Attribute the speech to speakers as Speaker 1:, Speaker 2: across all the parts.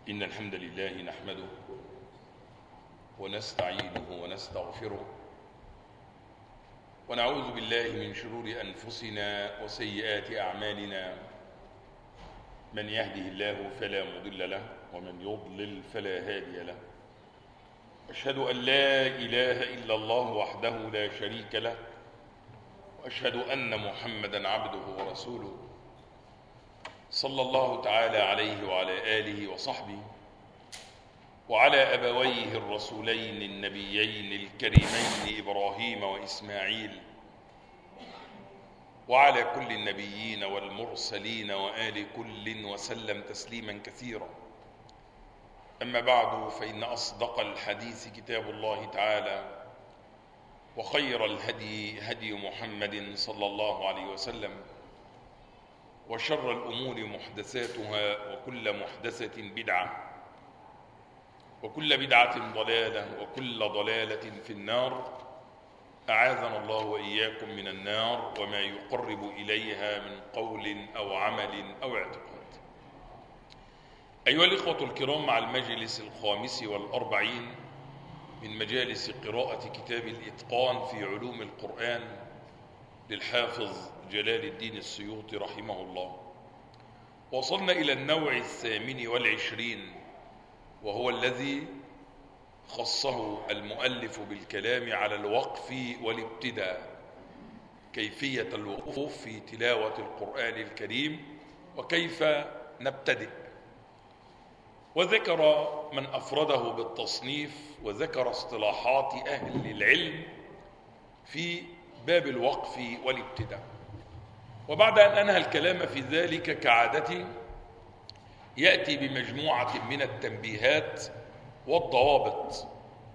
Speaker 1: إن الحمد لله نحمده ونستعينه ونستغفره ونعوذ بالله من شرور أنفسنا وسيئات أعمالنا. من يهده الله فلا مضل له ومن يضلل فلا هادي له. أشهد أن لا إله إلا الله وحده لا شريك له، وأشهد أن محمدا عبده ورسوله صلى الله تعالى عليه وعلى آله وصحبه وعلى أبويه الرسولين النبيين الكريمين إبراهيم وإسماعيل وعلى كل النبيين والمرسلين وآل كل وسلم تسليما كثيرا. أما بعد، فإن أصدق الحديث كتاب الله تعالى، وخير الهدي هدي محمد صلى الله عليه وسلم، وشر الأمور محدثاتها، وكل محدثة بدعة، وكل بدعة ضلالة، وكل ضلالة في النار. أعاذنا الله وإياكم من النار وما يقرب إليها من قول أو عمل أو اعتقاد. أيها الإخوة الكرام، مع المجلس 45 من مجالس قراءة كتاب الإتقان في علوم القرآن للحافظ جلال الدين السيوطي رحمه الله، وصلنا إلى النوع 28، وهو الذي خصه المؤلف بالكلام على الوقف والابتداء، كيفية الوقوف في تلاوة القرآن الكريم وكيف نبتدئ. وذكر من أفرده بالتصنيف، وذكر اصطلاحات أهل العلم في باب الوقف والابتداء. وبعد أن أنهى الكلام في ذلك كعادته، يأتي بمجموعة من التنبيهات والضوابط.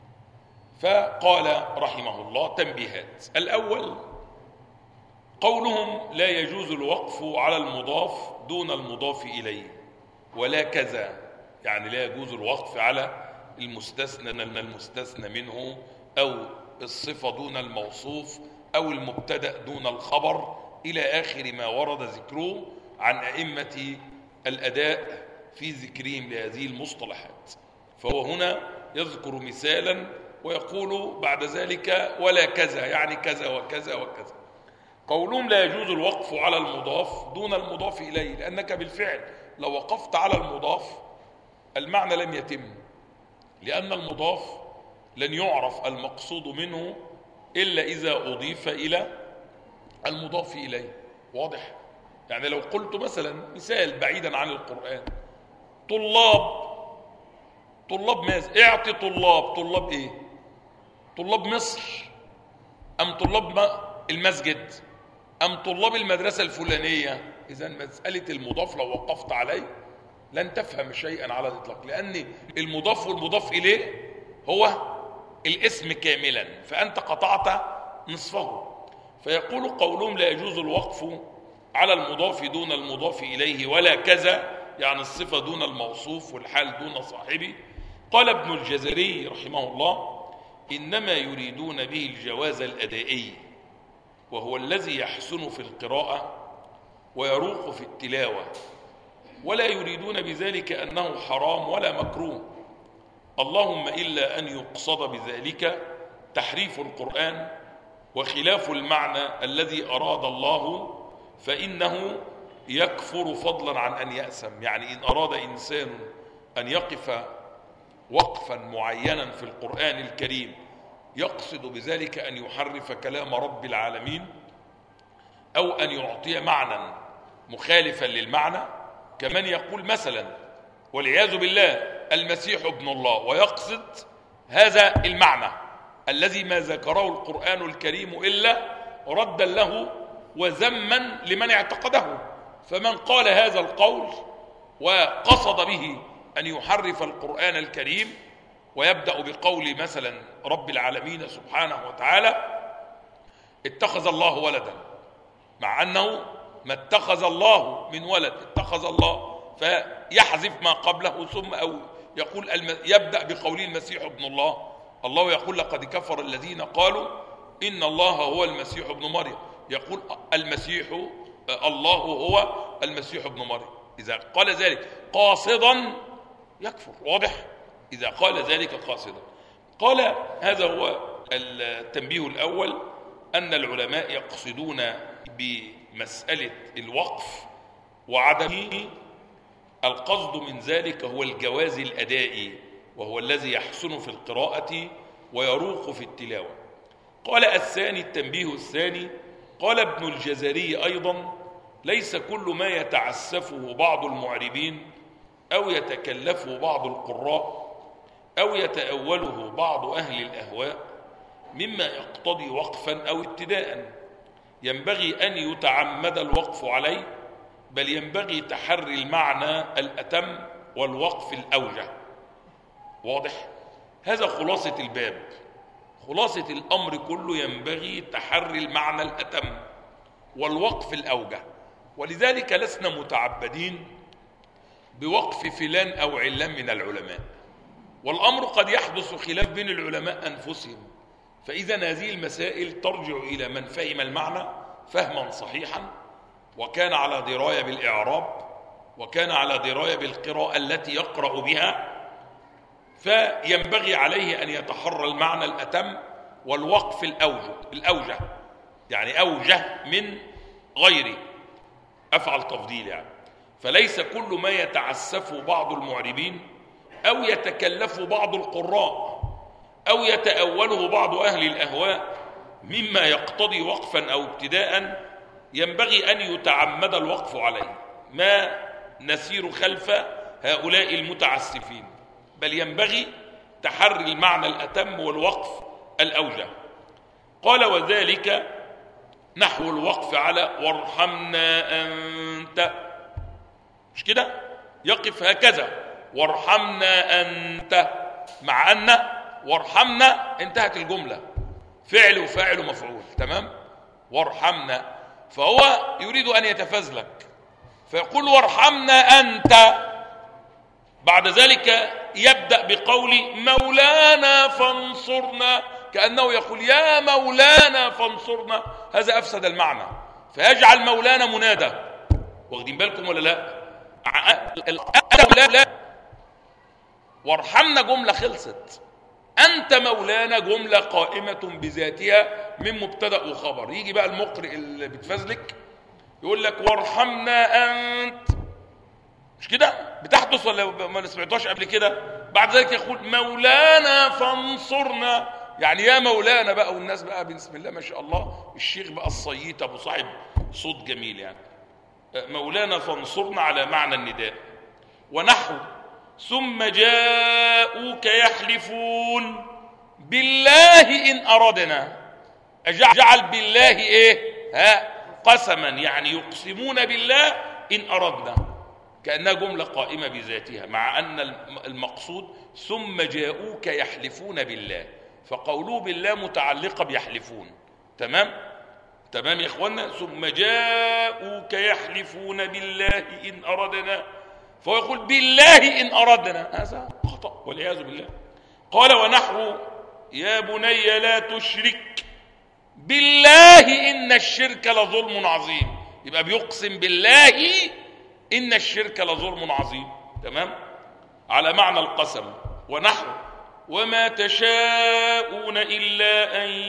Speaker 1: فقال رحمه الله: تنبيهات. الأول، قولهم لا يجوز الوقف على المضاف دون المضاف إليه ولا كذا، يعني لا يجوز الوقف على المستثنى منه، أو الصفة دون الموصوف، أو المبتدأ دون الخبر، إلى آخر ما ورد ذكره عن أئمة الأداء في ذكرهم لهذه المصطلحات. فهو هنا يذكر مثالا ويقول بعد ذلك ولا كذا، يعني كذا وكذا وكذا. قولهم لا يجوز الوقف على المضاف دون المضاف إليه، لأنك بالفعل لو وقفت على المضاف المعنى لم يتم، لأن المضاف لن يعرف المقصود منه إلا إذا أضيف إلى المضاف إليه. واضح؟ يعني لو قلت مثلا مثال بعيدا عن القرآن: طلاب ماذا؟ اعطي طلاب ايه؟ طلاب مصر، أم طلاب المسجد، أم طلاب المدرسة الفلانية؟ إذا مسألة المضاف لو وقفت عليه لن تفهم شيئا على الإطلاق، لأن المضاف والمضاف إليه هو الاسم كاملا، فأنت قطعت نصفه. فيقول قولهم لا يجوز الوقف على المضاف دون المضاف إليه ولا كذا، يعني الصفة دون الموصوف والحال دون صاحبه. قال ابن الجزري رحمه الله: إنما يريدون به الجواز الأدائي، وهو الذي يحسن في القراءة ويروق في التلاوة، ولا يريدون بذلك أنه حرام ولا مكروه، اللهم إلا أن يقصد بذلك تحريف القرآن وخلاف المعنى الذي أراد الله، فإنه يكفر فضلا عن أن يأسم. يعني إن أراد إنسان أن يقف وقفا معينا في القرآن الكريم يقصد بذلك أن يحرف كلام رب العالمين، أو أن يعطي معنى مخالفا للمعنى، كمن يقول مثلا والعياذ بالله المسيح ابن الله، ويقصد هذا المعنى الذي ما ذكره القرآن الكريم إلا ردا له وذما لمن اعتقده. فمن قال هذا القول وقصد به أن يحرف القرآن الكريم ويبدأ بقول مثلا رب العالمين سبحانه وتعالى اتخذ الله ولدا، مع أنه ما اتخذ الله من ولد، اتخذ الله، فيحذف ما قبله ثم أو يقول يبدأ بقوله المسيح ابن الله. الله يقول: لقد كفر الذين قالوا إن الله هو المسيح ابن مريم. يقول المسيح الله هو المسيح ابن مريم. إذا قال ذلك قاصدا يكفر. واضح؟ إذا قال ذلك قاصدا. قال هذا هو التنبيه الأول، أن العلماء يقصدون بمسألة الوقف وعدمه القصد من ذلك هو الجواز الأدائي، وهو الذي يحسن في القراءة ويروق في التلاوة. قال الثاني، التنبيه الثاني، قال ابن الجزري أيضا: ليس كل ما يتعسفه بعض المعربين أو يتكلفه بعض القراء أو يتأوله بعض أهل الأهواء مما يقتضي وقفا أو ابتداء ينبغي أن يتعمد الوقف عليه، بل ينبغي تحري المعنى الأتم والوقف الأوجه. واضح؟ هذا خلاصة الباب، خلاصة الأمر كله ينبغي تحري المعنى الأتم والوقف الأوجه. ولذلك لسنا متعبدين بوقف فلان أو علان من العلماء، والأمر قد يحدث خلاف بين العلماء أنفسهم، فإذا هذه المسائل ترجع إلى من فهم المعنى فهما صحيحا، وكان على دراية بالإعراب، وكان على دراية بالقراءة التي يقرأ بها، فينبغي عليه أن يتحرى المعنى الأتم والوقف الأوجه، يعني أوجه من غيره، أفعل تفضيل يعني. فليس كل ما يتعسفه بعض المعربين أو يتكلفه بعض القراء أو يتأوله بعض أهل الأهواء مما يقتضي وقفا أو ابتداء ينبغي أن يتعمد الوقف عليه، ما نسير خلف هؤلاء المتعسفين، بل ينبغي تحري المعنى الأتم والوقف الأوجه. قال: وذلك نحو الوقف على وارحمنا أنت، مش كده؟ يقف هكذا وارحمنا أنت، مع أن وارحمنا انتهت الجملة، فعل وفاعل ومفعول، تمام؟ وارحمنا، فهو يريد أن يتفزلك فيقول وارحمنا أنت، بعد ذلك يبدأ بقول مولانا فانصرنا، كأنه يقول يا مولانا فانصرنا، هذا أفسد المعنى، فيجعل مولانا منادى. واخدين بالكم ولا لا؟ لا، وارحمنا جملة خلصت، أنت مولانا جملة قائمة بذاتها من مبتدأ وخبر. يجي بقى المقرئ اللي بتفزلك يقول لك وارحمنا أنت، مش كده؟ بتحدث ولا ما سمعتوش قبل كده؟ بعد ذلك يقول مولانا فانصرنا، يعني يا مولانا بقى، والناس بقى بسم الله ما شاء الله، الشيخ بقى الصييت أبو صاحب صوت جميل، يعني مولانا فانصرنا على معنى النداء. ونحو ثم جاءوك يحلفون بالله إن أردنا، جعل بالله إيه؟ قسما، يعني يقسمون بالله إن أردنا، كأنها جملة قائمة بذاتها، مع أن المقصود ثم جاءوك يحلفون بالله، فقولوا بالله متعلقة بيحلفون. تمام يا إخوانا؟ ثم جاءوك يحلفون بالله إن أردنا، فهو يقول بالله إن أردنا، هذا خطأ والعياذ بالله. قال ونحو يا بني لا تشرك بالله إن الشرك لظلم عظيم، يبقى بيقسم بالله إن الشرك لظلم عظيم، تمام؟ على معنى القسم. ونحو وما تشاءون إلا أن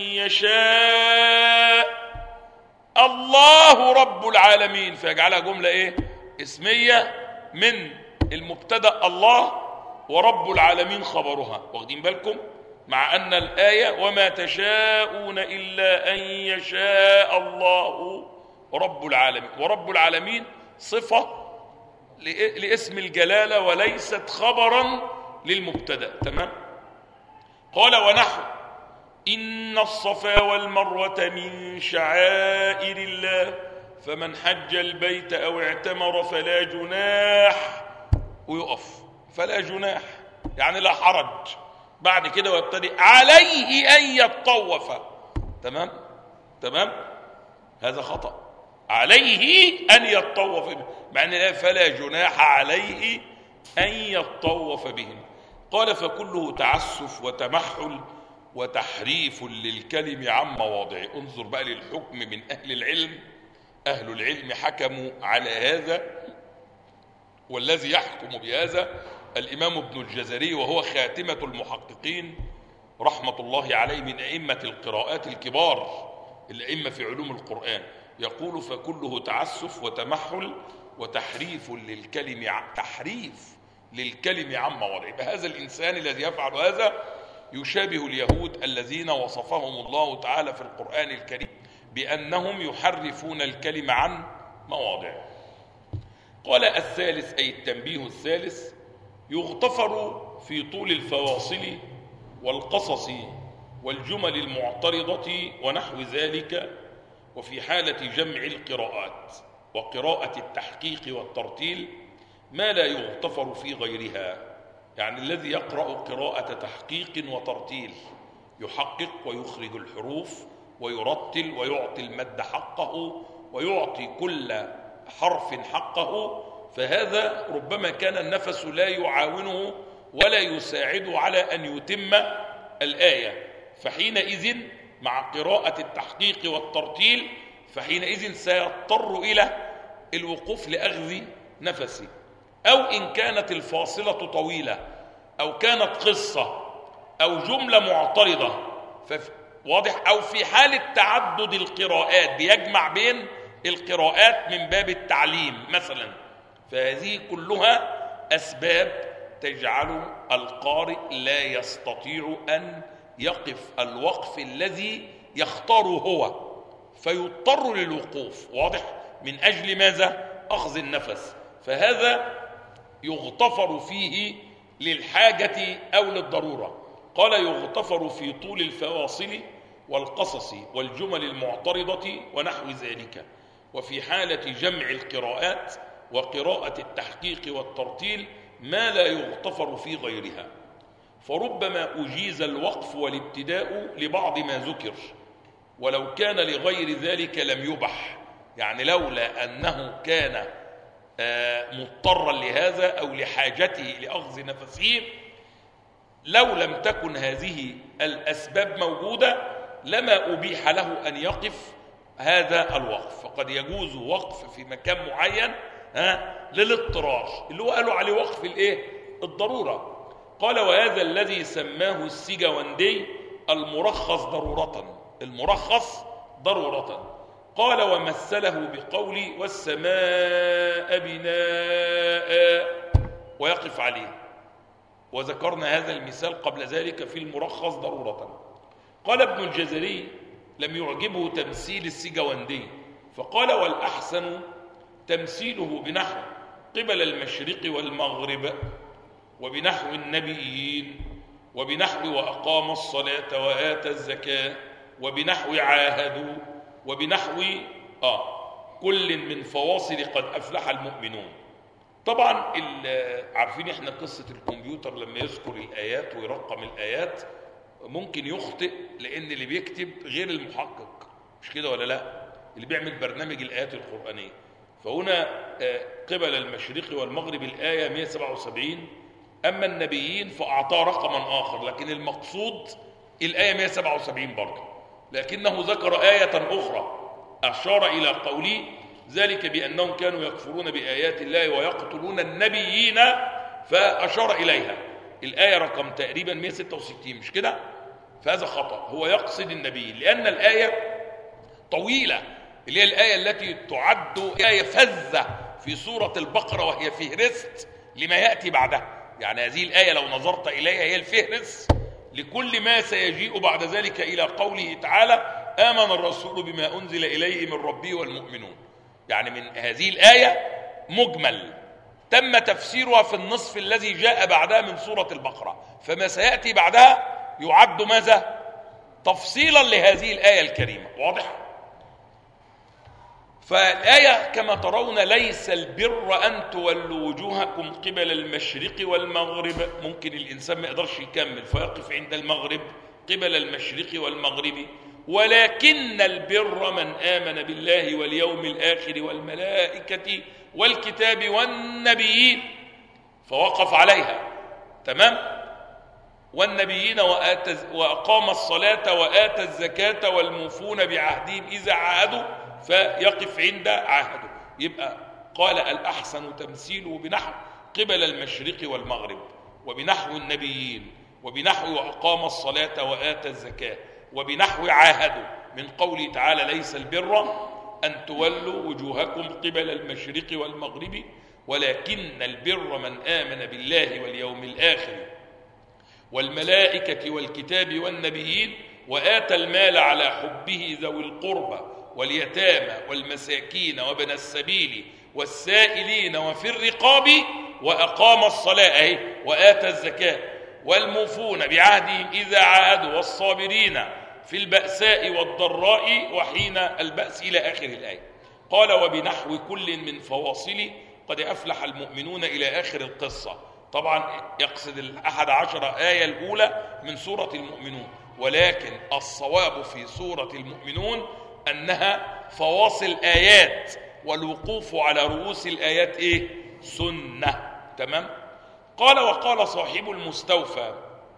Speaker 1: يشاء الله رب العالمين، فيجعلها جملة إيه؟ اسمية من المبتدأ الله ورب العالمين خبرها. واخدين بالكم؟ مع أن الآية وما تشاءون إلا أن يشاء الله رب العالمين، ورب العالمين صفة لاسم الجلالة وليست خبرا للمبتدأ، تمام؟ قال ونحو إن الصفا والمروة من شعائر الله فمن حج البيت أو اعتمر فلا جناح، ويقف فلا جناح يعني لا حرج، بعد كده ويبتدي عليه أن يطوف، تمام؟ هذا خطأ، عليه أن يطوف، مع أن فلا جناح عليه أن يطوف بهم. قال فكله تعسف وتمحل وتحريف للكلم عن مواضعه. انظر بقى للحكم من أهل العلم، أهل العلم حكموا على هذا، والذي يحكم بهذا الإمام ابن الجزري وهو خاتمة المحققين رحمة الله عليه من أئمة القراءات الكبار، الأئمة في علوم القرآن، يقول: فكله تعسف وتمحل وتحريف للكلم عن مواضعه. هذا الإنسان الذي يفعل هذا يشابه اليهود الذين وصفهم الله تعالى في القرآن الكريم بأنهم يحرفون الكلم عن مواضعه. قال: الثالث، أي التنبيه الثالث: يغتفر في طول الفواصل والقصص والجمل المعترضة ونحو ذلك، وفي حالة جمع القراءات وقراءة التحقيق والترتيل ما لا يغتفر في غيرها. يعني الذي يقرأ قراءة تحقيق وترتيل يحقق ويخرج الحروف ويرتل ويعطي المد حقه ويعطي كل حرف حقه، فهذا ربما كان النفس لا يعاونه ولا يساعده على أن يتم الآية، فحينئذ مع قراءة التحقيق والترتيل فحينئذ سيضطر إلى الوقوف لأخذ نفسه. أو إن كانت الفاصلة طويلة أو كانت قصة أو جملة معترضة واضح، أو في حالة تعدد القراءات بيجمع بين القراءات من باب التعليم مثلا، فهذه كلها أسباب تجعل القارئ لا يستطيع أن يقف الوقف الذي يختاره هو، فيضطر للوقوف، واضح، من أجل ماذا؟ أخذ النفس. فهذا يغتفر فيه للحاجة أو للضرورة. قال: يغتفر في طول الفواصل والقصص والجمل المعترضة ونحو ذلك، وفي حالة جمع القراءات وقراءة التحقيق والترتيل ما لا يغتفر في غيرها. فربما أجيز الوقف والابتداء لبعض ما ذكر، ولو كان لغير ذلك لم يبح. يعني لولا أنه كان مضطرا لهذا أو لحاجته لأخذ نفسه، لو لم تكن هذه الأسباب موجودة لما أبيح له أن يقف هذا الوقف. فقد يجوز وقف في مكان معين للاضطرار، اللي هو قالوا عليه وقف الضرورة. قال: وهذا الذي سماه السجوندي المرخص ضرورة. قال: ومثله بقول: والسماء بناء، ويقف عليه، وذكرنا هذا المثال قبل ذلك في المرخص ضرورة. قال ابن الجزري: لم يعجبه تمثيل السجوندي، فقال: والأحسن تمثيله بنحو قبل المشرق والمغرب، وبنحو النبيين، وبنحو وأقام الصلاة وآتى الزكاة، وبنحو عاهدوا، وبنحو كل من فواصل قد أفلح المؤمنون. طبعا عارفين احنا قصة الكمبيوتر لما يذكر الآيات ويرقم الآيات ممكن يخطئ، لأن اللي بيكتب غير المحقق، مش كده ولا لا؟ اللي بيعمل برنامج الآيات القرآنية. فهنا قبل المشرق والمغرب الآية 177، أما النبيين فأعطاه رقما آخر، لكن المقصود الآية 177 برضه، لكنه ذكر آية أخرى أشار إلى قوله: ذلك بأنهم كانوا يكفرون بآيات الله ويقتلون النبيين، فأشار إليها الآية رقم تقريبا 166، مش كده؟ فهذا خطأ، هو يقصد النبي، لأن الآية طويلة، اللي هي الآية التي تعد آية فذة في سورة البقرة، وهي فهرست لما يأتي بعدها. يعني هذه الآية لو نظرت إليها هي الفهرس لكل ما سيجيء بعد ذلك، إلى قوله تعالى: آمن الرسول بما أنزل إليه من ربه والمؤمنون. يعني من هذه الآية مجمل تم تفسيرها في النصف الذي جاء بعدها من سورة البقرة، فما سيأتي بعدها يعد ماذا؟ تفصيلا لهذه الآية الكريمة، واضح؟ فالآية كما ترون: ليس البر أن تولوا وجوهكم قبل المشرق والمغرب. ممكن الإنسان ما يقدرش يكمل فيقف عند المغرب، قبل المشرق والمغرب، ولكن البر من آمن بالله واليوم الآخر والملائكة والكتاب والنبيين، فوقف عليها، تمام؟ والنبيين وأقام الصلاة وآتى الزكاة والموفون بعهدهم إذا عاهدوا، فيقف عند عهده. يبقى قال: الأحسن تمثيله بنحو قبل المشرق والمغرب، وبنحو النبيين، وبنحو أقام الصلاة وآتى الزكاة، وبنحو عاهدوا من قوله تعالى ليس البر أن تولوا وجوهكم قبل المشرق والمغرب ولكن البر من آمن بالله واليوم الآخر والملائكة والكتاب والنبيين وآتى المال على حبه ذوي القربى واليتامى والمساكين وابن السبيل والسائلين وفي الرقاب وأقام الصلاة وآتى الزكاة والموفون بعهدهم إذا عاهدوا والصابرين في البأساء والضراء وحين البأس إلى آخر الآية. قال وبنحو كل من فواصل قد أفلح المؤمنون إلى آخر القصة. طبعا يقصد 11 آية الأولى من سورة المؤمنون، ولكن الصواب في سورة المؤمنون أنها فواصل آيات، والوقوف على رؤوس الآيات سنة. تمام. قال وقال صاحب المستوفى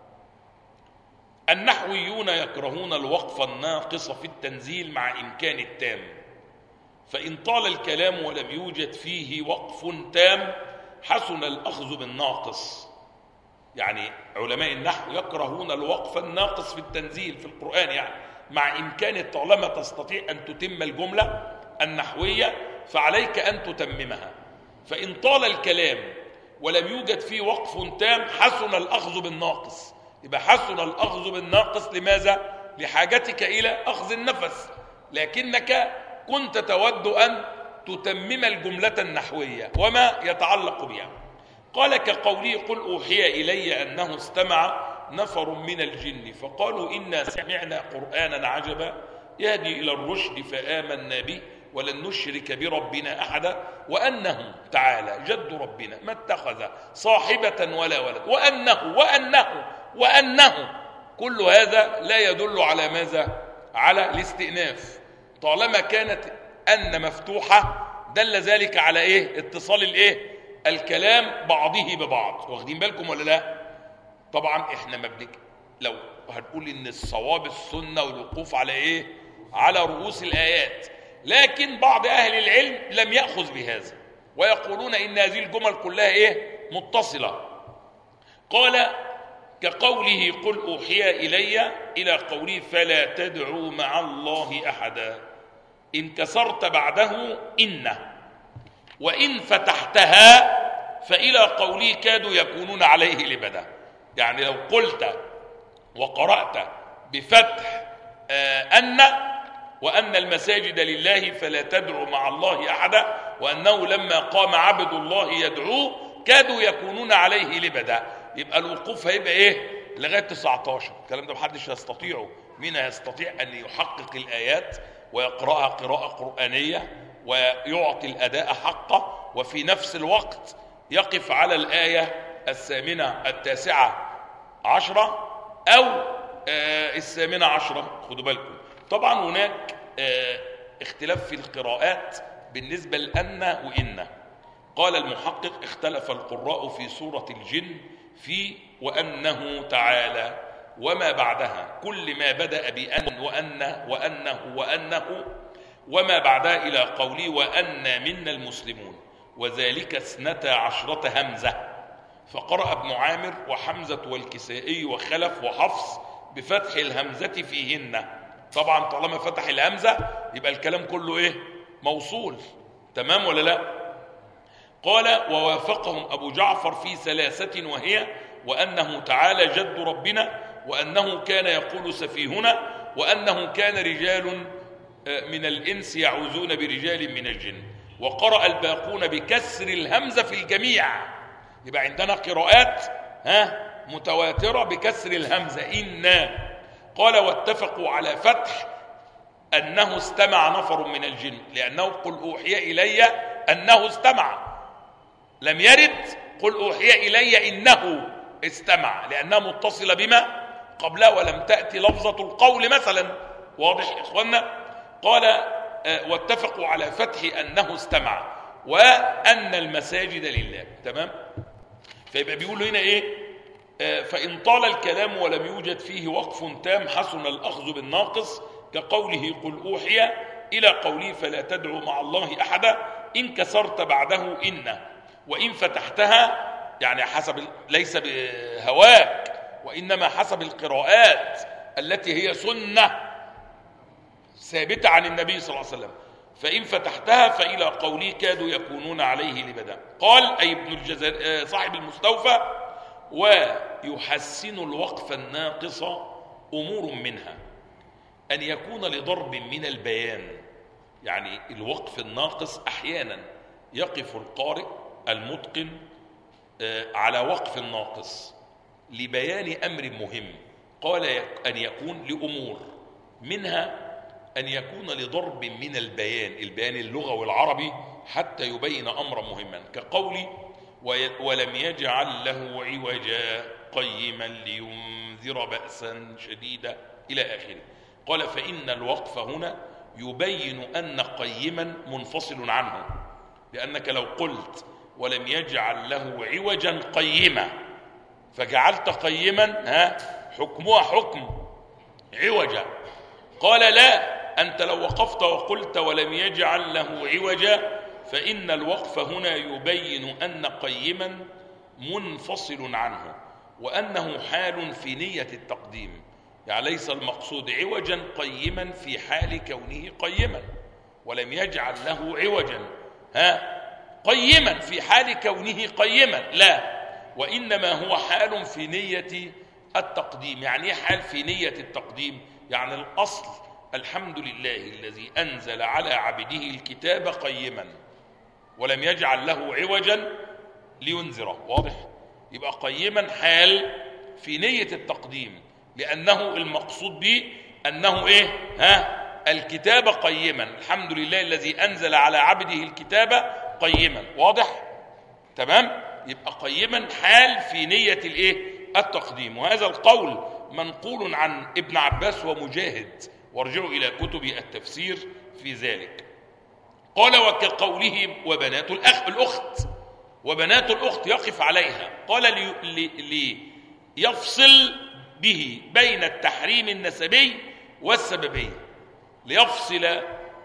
Speaker 1: النحويون يكرهون الوقف الناقص في التنزيل مع إمكان التام، فإن طال الكلام ولم يوجد فيه وقف تام حسن الأخذ بالناقص. يعني علماء النحو يكرهون الوقف الناقص في التنزيل في القرآن، يعني مع إمكان طالما تستطيع أن تتم الجملة النحوية فعليك أن تتممها. فإن طال الكلام ولم يوجد فيه وقف تام حسن الأخذ بالناقص. يبقى حسن الأخذ بالناقص لماذا؟ لحاجتك إلى أخذ النفس، لكنك كنت تود أن تتمم الجملة النحوية وما يتعلق بها. قال كقوله قل أوحي إلي أنه استمع نفر من الجن فقالوا إنا سمعنا قرآنا عجبا يهدي إلى الرشد فآمنا به ولن نشرك بربنا أحدا وأنه تعالى جد ربنا ما اتخذ صاحبة ولا ولد وأنه كل هذا لا يدل على ماذا؟ على الاستئناف. طالما كانت أن مفتوحة دل ذلك على اتصال الكلام بعضه ببعض. واخدين بالكم ولا لا؟ طبعا احنا لو هنقول ان الصواب السنة والوقوف على على رؤوس الآيات، لكن بعض أهل العلم لم يأخذ بهذا ويقولون إن هذه الجمل كلها متصلة. قال كقوله قل أوحي إلي إلى قوله فلا تدعوا مع الله أحدا إن كسرت بعده إن وإن فتحتها فإلى قوله كادوا يكونون عليه لبدا. يعني لو قلت وقرأت بفتح أن وأن المساجد لله فلا تدعوا مع الله أحدا وأنه لما قام عبد الله يدعوه كادوا يكونون عليه لبدا، يبقى الوقوف هيبقى لغاية 19. الكلام ده محدش يستطيعه. مين يستطيع أن يحقق الآيات ويقرأها قراءة قرآنية ويعطي الأداء حقه وفي نفس الوقت يقف على الآية 19 أو 18؟ خدوا بالكم طبعا هناك اختلاف في القراءات بالنسبة لأن وإن. قال المحقق اختلف القراء في سورة الجن في وأنه تعالى وما بعدها، كل ما بدأ بأن وأنه وما بعدها إلى قولي وأنا منا المسلمون وذلك 12 همزة. فقرأ ابن عامر وحمزة والكسائي وخلف وحفص بفتح الهمزة فيهن. طبعا طالما فتح الهمزة يبقى الكلام كله موصول. تمام ولا لا؟ قال ووافقهم أبو جعفر في 3 وهي وأنه تعالى جد ربنا وأنه كان يقول سفيهنا وأنه كان رجال من الإنس يعوذون برجال من الجن. وقرأ الباقون بكسر الهمزة في الجميع. يبقى عندنا قراءات متواترة بكسر الهمزة إنا. قال واتفقوا على فتح أنه استمع نفر من الجن لأنه قل أوحي إلي أنه استمع، لم يرد قل أوحي إلي إنه استمع لأنها متصلة بما قبلها ولم تأتي لفظة القول مثلا. واضح يا إخوانا؟ قال واتفقوا على فتح أنه استمع وأن المساجد لله. تمام؟ فيبقى بيقولوا هنا فإن طال الكلام ولم يوجد فيه وقف تام حسن الأخذ بالناقص كقوله قل أوحي إلى قوله فلا تدعوا مع الله أحدا إن كسرت بعده إن وإن فتحتها يعني حسب ليس بهواك، وإنما حسب القراءات التي هي سنة ثابتة عن النبي صلى الله عليه وسلم. فإن فتحتها فإلى قوله كادوا يكونون عليه لبدا. قال أي ابن الجزر صاحب المستوفى: ويحسن الوقف الناقص أمور منها أن يكون لضرب من البيان. يعني الوقف الناقص أحيانا يقف القارئ المتقن على وقف الناقص لبيان أمر مهم. قال أن يكون لأمور منها أن يكون لضرب من البيان اللغوي العربي حتى يبين أمرا مهما، كقولي: ولم يجعل له عوجا قيما لينذر بأسا شديدا إلى آخره. قال: فإن الوقف هنا يبين أن قيما منفصل عنه، لأنك لو قلت ولم يجعل له عوجا قيما فجعلت قيما حكمها حكم عوجا. قال: لا، أنت لو وقفت وقلت ولم يجعل له عوجا فإن الوقف هنا يبين أن قيما منفصل عنه، وأنه حال في نية التقديم. يعني ليس المقصود عوجا قيما في حال كونه قيما، ولم يجعل له عوجا قيما في حال كونه قيما، لا، وإنما هو حال في نية التقديم. يعني ايه حال في نية التقديم؟ يعني الأصل: الحمد لله الذي أنزل على عبده الكتاب قيما ولم يجعل له عوجا لينذره. واضح؟ يبقى قيما حال في نية التقديم، لأنه المقصود به أنه الكتاب قيما، الحمد لله الذي أنزل على عبده الكتاب قيما. واضح؟ تمام؟ يبقى قيما حال في نية التقديم. وهذا القول منقول عن ابن عباس ومجاهد، وارجعوا إلى كتب التفسير في ذلك. قال: وكقوله وبنات الأخت، وبنات الأخت يقف عليها. قال: ليفصل به بين التحريم النسبي والسببي. ليفصل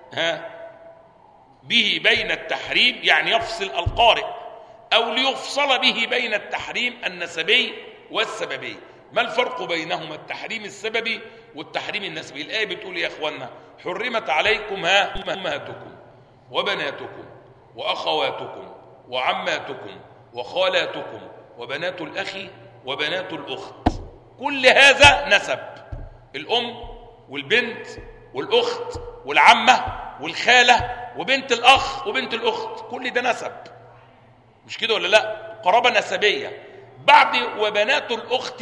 Speaker 1: به بين التحريم، يعني يفصل القارئ، أو ليفصل به بين التحريم النسبي والسببي. ما الفرق بينهما التحريم السببي والتحريم النسبي؟ الآية بتقول يا أخوانا: حرمت عليكم أمهاتكم وبناتكم وأخواتكم وعماتكم وخالاتكم وبنات الأخ وبنات الأخت. كل هذا نسب: الأم والبنت والأخت والعمة والخالة وبنت الأخ وبنت الأخت، كل ده نسب، مش كده ولا لا؟ قرابة نسبية. بعد وبنات الأخت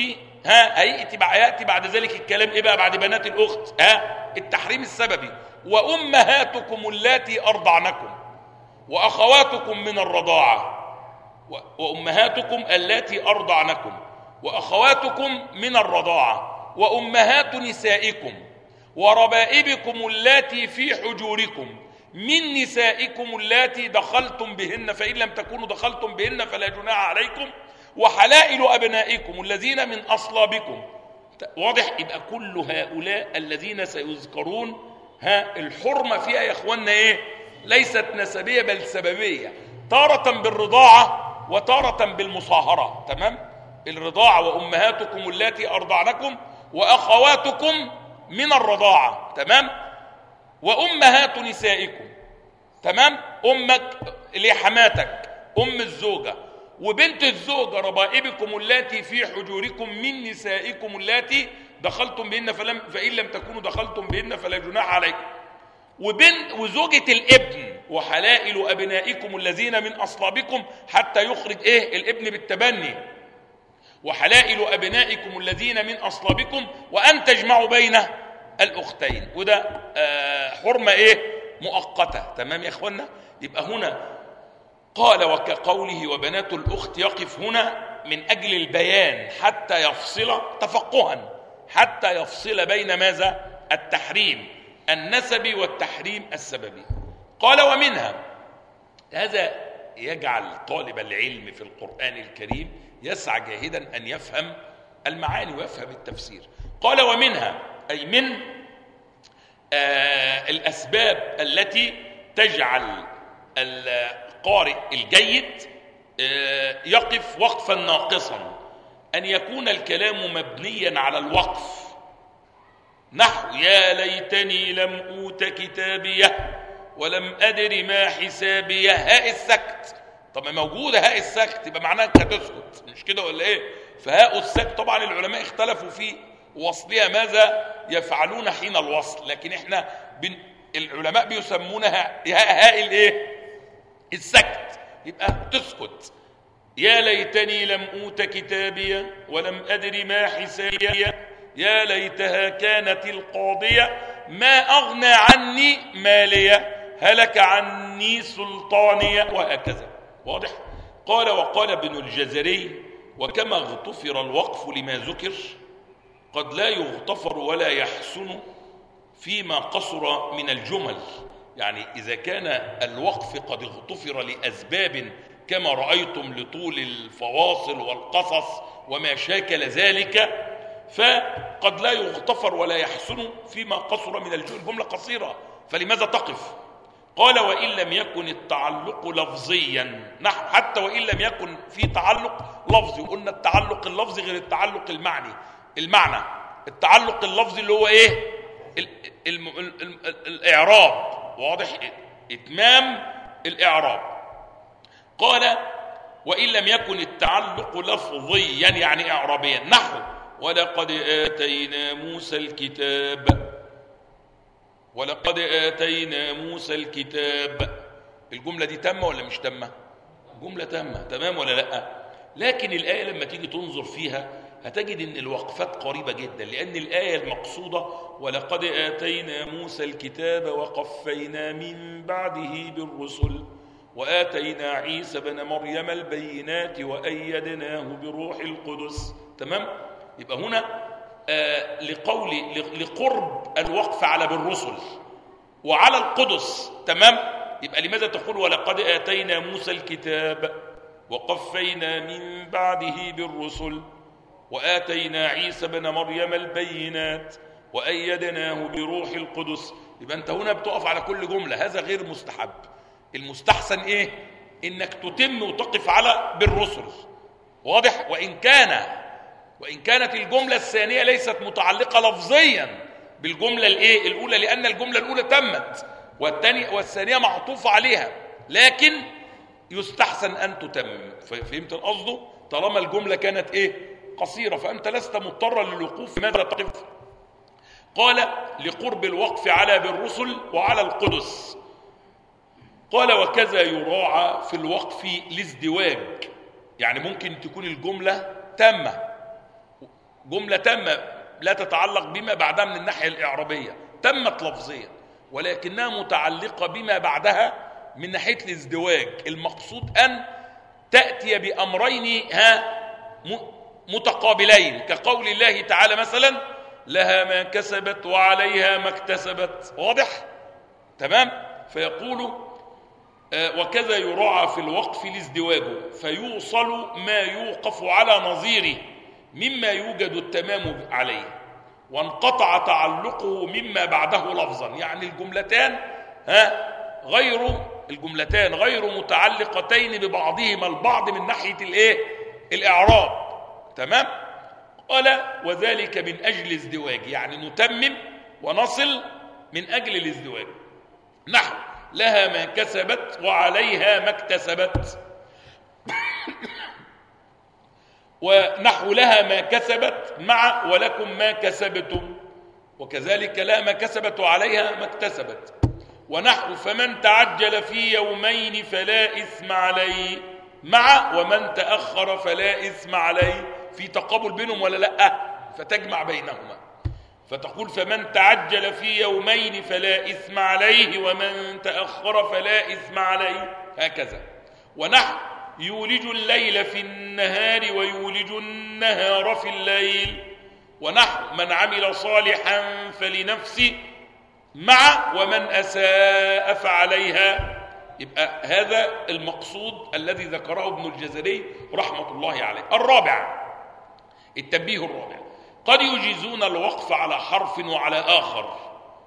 Speaker 1: يأتي بعد ذلك الكلام إيه بقى بعد بنات الأخت؟ التحريم السببي: وأمهاتكم اللاتي أرضعنكم وأخواتكم من الرضاعة، وأمهاتكم اللاتي أرضعنكم وأخواتكم من الرضاعة وأمهات نسائكم وربائبكم اللاتي في حجوركم من نسائكم اللاتي دخلتم بهن فإن لم تكونوا دخلتم بهن فلا جناح عليكم وحلائل أبنائكم الذين من أصلابكم. واضح؟ يبقى كل هؤلاء الذين سيذكرون الحرمة فيها يا إخواننا ليست نسبية بل سببية، تارة بالرضاعة وتارة بالمصاهرة. تمام؟ الرضاعة: وأمهاتكم اللاتي أرضعنكم وأخواتكم من الرضاعة. تمام؟ وأمهات نسائكم. تمام؟ أمك اللي حماتك، أم الزوجة، وبنت الزوجة ربائبكم اللاتي في حجوركم من نسائكم اللاتي دخلتم بهن فإن لم تكونوا دخلتم بهن فلا جناح عليكم. وزوجة الابن: وحلائل أبنائكم الذين من أصلابكم حتى يخرج الابن بالتبني، وحلائل أبنائكم الذين من أصلابكم وأن تجمعوا بين الأختين. وده حرمة مؤقتة. تمام يا إخوانا؟ يبقى هنا قال: وكقوله وبنات الأخت يقف هنا من أجل البيان حتى يفصل تفقها، حتى يفصل بين ماذا؟ التحريم النسبي والتحريم السببي. قال: ومنها. هذا يجعل طالب العلم في القرآن الكريم يسعى جاهدا أن يفهم المعاني ويفهم التفسير. قال: ومنها أي من الأسباب التي تجعل القارئ الجيد يقف وقفا ناقصا، أن يكون الكلام مبنيا على الوقف، نحو يا ليتني لم أوت كتابيه ولم أدر ما حسابيه، هاء السكت. طب موجودة هاء السكت يبقى معناها انك هتسكت، مش كده ولا ايه؟ فهاء السكت طبعا العلماء اختلفوا في وصلها ماذا يفعلون حين الوصل، لكن احنا العلماء بيسمونها هاء الايه؟ السكت، يبقى تسكت. يا ليتني لم أوت كتابيه ولم أدر ما حسابيه يا ليتها كانت القاضية ما أغنى عني مالية هلك عني سلطانية، وهكذا. واضح؟ قال وقال ابن الجزري وكما اغتفر الوقف لما ذكر قد لا يغتفر ولا يحسن فيما قصر من الجمل. يعني إذا كان الوقف قد اغتفر لأسباب كما رأيتم لطول الفواصل والقصص وما شاكل ذلك، فقد لا يغتفر ولا يحسن فيما قصر من الجمل، جملة قصيرة فلماذا تقف؟ قال وإن لم يكن التعلق لفظيا، نحو حتى وإن لم يكن في تعلق لفظي، وقلنا التعلق اللفظي غير التعلق المعنى. التعلق اللفظي اللي هو ايه؟ الإعراب. واضح؟ إتمام الإعراب. قال وإن لم يكن التعلق لفظيا يعني إعرابيا، نحو ولقد آتينا موسى الكتاب، ولقد آتينا موسى الكتاب، الجملة دي تامة ولا مش تامة؟ جملة تامة، تمام ولا لا؟ لكن الآية لما تيجي تنظر فيها هتجد ان الوقفات قريبة جدا، لأن الآية المقصودة ولقد آتينا موسى الكتاب وقفينا من بعده بالرسل وآتينا عيسى بن مريم البينات وأيدناه بروح القدس، تمام؟ يبقى هنا لقرب الوقف على بالرسل وعلى القدس، تمام؟ يبقى لماذا تقول ولقد آتينا موسى الكتاب وقفينا من بعده بالرسل وآتينا عيسى بن مريم البينات وأيدناه بروح القدس؟ يبقى أنت هنا بتقف على كل جملة، هذا غير مستحب. المستحسن إيه؟ إنك تتم وتقف على بالرسل. واضح؟ وإن كانت الجملة الثانية ليست متعلقة لفظيا بالجملة الأولى، لأن الجملة الأولى تمت والثانية معطوفة عليها، لكن يستحسن أن تتم. فهمت القصد؟ طالما الجملة كانت قصيرة، فأنت لست مضطرا للوقوف. ماذا تقف؟ قال لقرب الوقف على بالرسل وعلى القدس. قال وكذا يراعى في الوقف الازدواج، يعني ممكن تكون الجملة تامة، جملة تامة لا تتعلق بما بعدها من الناحية الإعرابية، تمت لفظيا، ولكنها متعلقة بما بعدها من ناحية الازدواج. المقصود أن تأتي بأمرين متقابلين، كقول الله تعالى مثلا لها ما كسبت وعليها ما اكتسبت. واضح؟ تمام؟ فيقول وكذا يراعى في الوقف الازدواج فيوصل ما يوقف على نظيره مما يوجد التمام عليه وانقطع تعلقه مما بعده لفظا. يعني الجملتان غير متعلقتين ببعضهما البعض من ناحية الإعراب، تمام؟ قال وذلك من أجل ازدواج، يعني نتمم ونصل من أجل الازدواج. نحو لها ما كسبت وعليها ما اكتسبت، ونحو لها ما كسبت مع ولكم ما كسبتم، وكذلك لها ما كسبت وعليها ما اكتسبت. ونحو فمن تعجل في يومين فلا إثم عليه مع ومن تأخر فلا إثم عليه. في تقابل بينهم ولا لا؟ فتجمع بينهما فتقول فمن تعجل في يومين فلا إثم عليه ومن تأخر فلا إثم عليه، هكذا. ونحو يولج الليل في النهار ويولج النهار في الليل. ونحو من عمل صالحا فلنفسه مع ومن أساء فعليها. يبقى هذا المقصود الذي ذكره ابن الجزري رحمة الله عليه. الرابع، التنبيه الرابع، قد يجيزون الوقف على حرف وعلى آخر،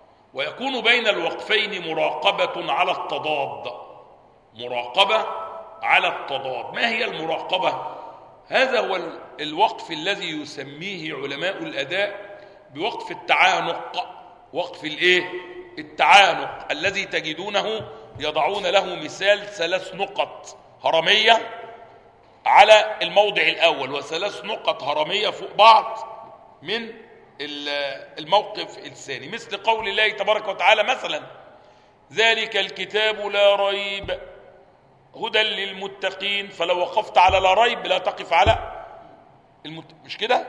Speaker 1: ويكون بين الوقفين مراقبة على التضاد، مراقبة على التضاد. ما هي المراقبة؟ هذا هو الوقف الذي يسميه علماء الأداء بوقف التعانق. وقف الايه؟ التعانق، الذي تجدونه يضعون له مثال 3 نقط هرمية على الموضع الأول و3 نقط هرمية فوق بعض من الموقف الثاني، مثل قول الله تبارك وتعالى مثلا: ذلك الكتاب لا ريب هدى للمتقين. فلو وقفت على لا ريب لا تقف على مش كده؟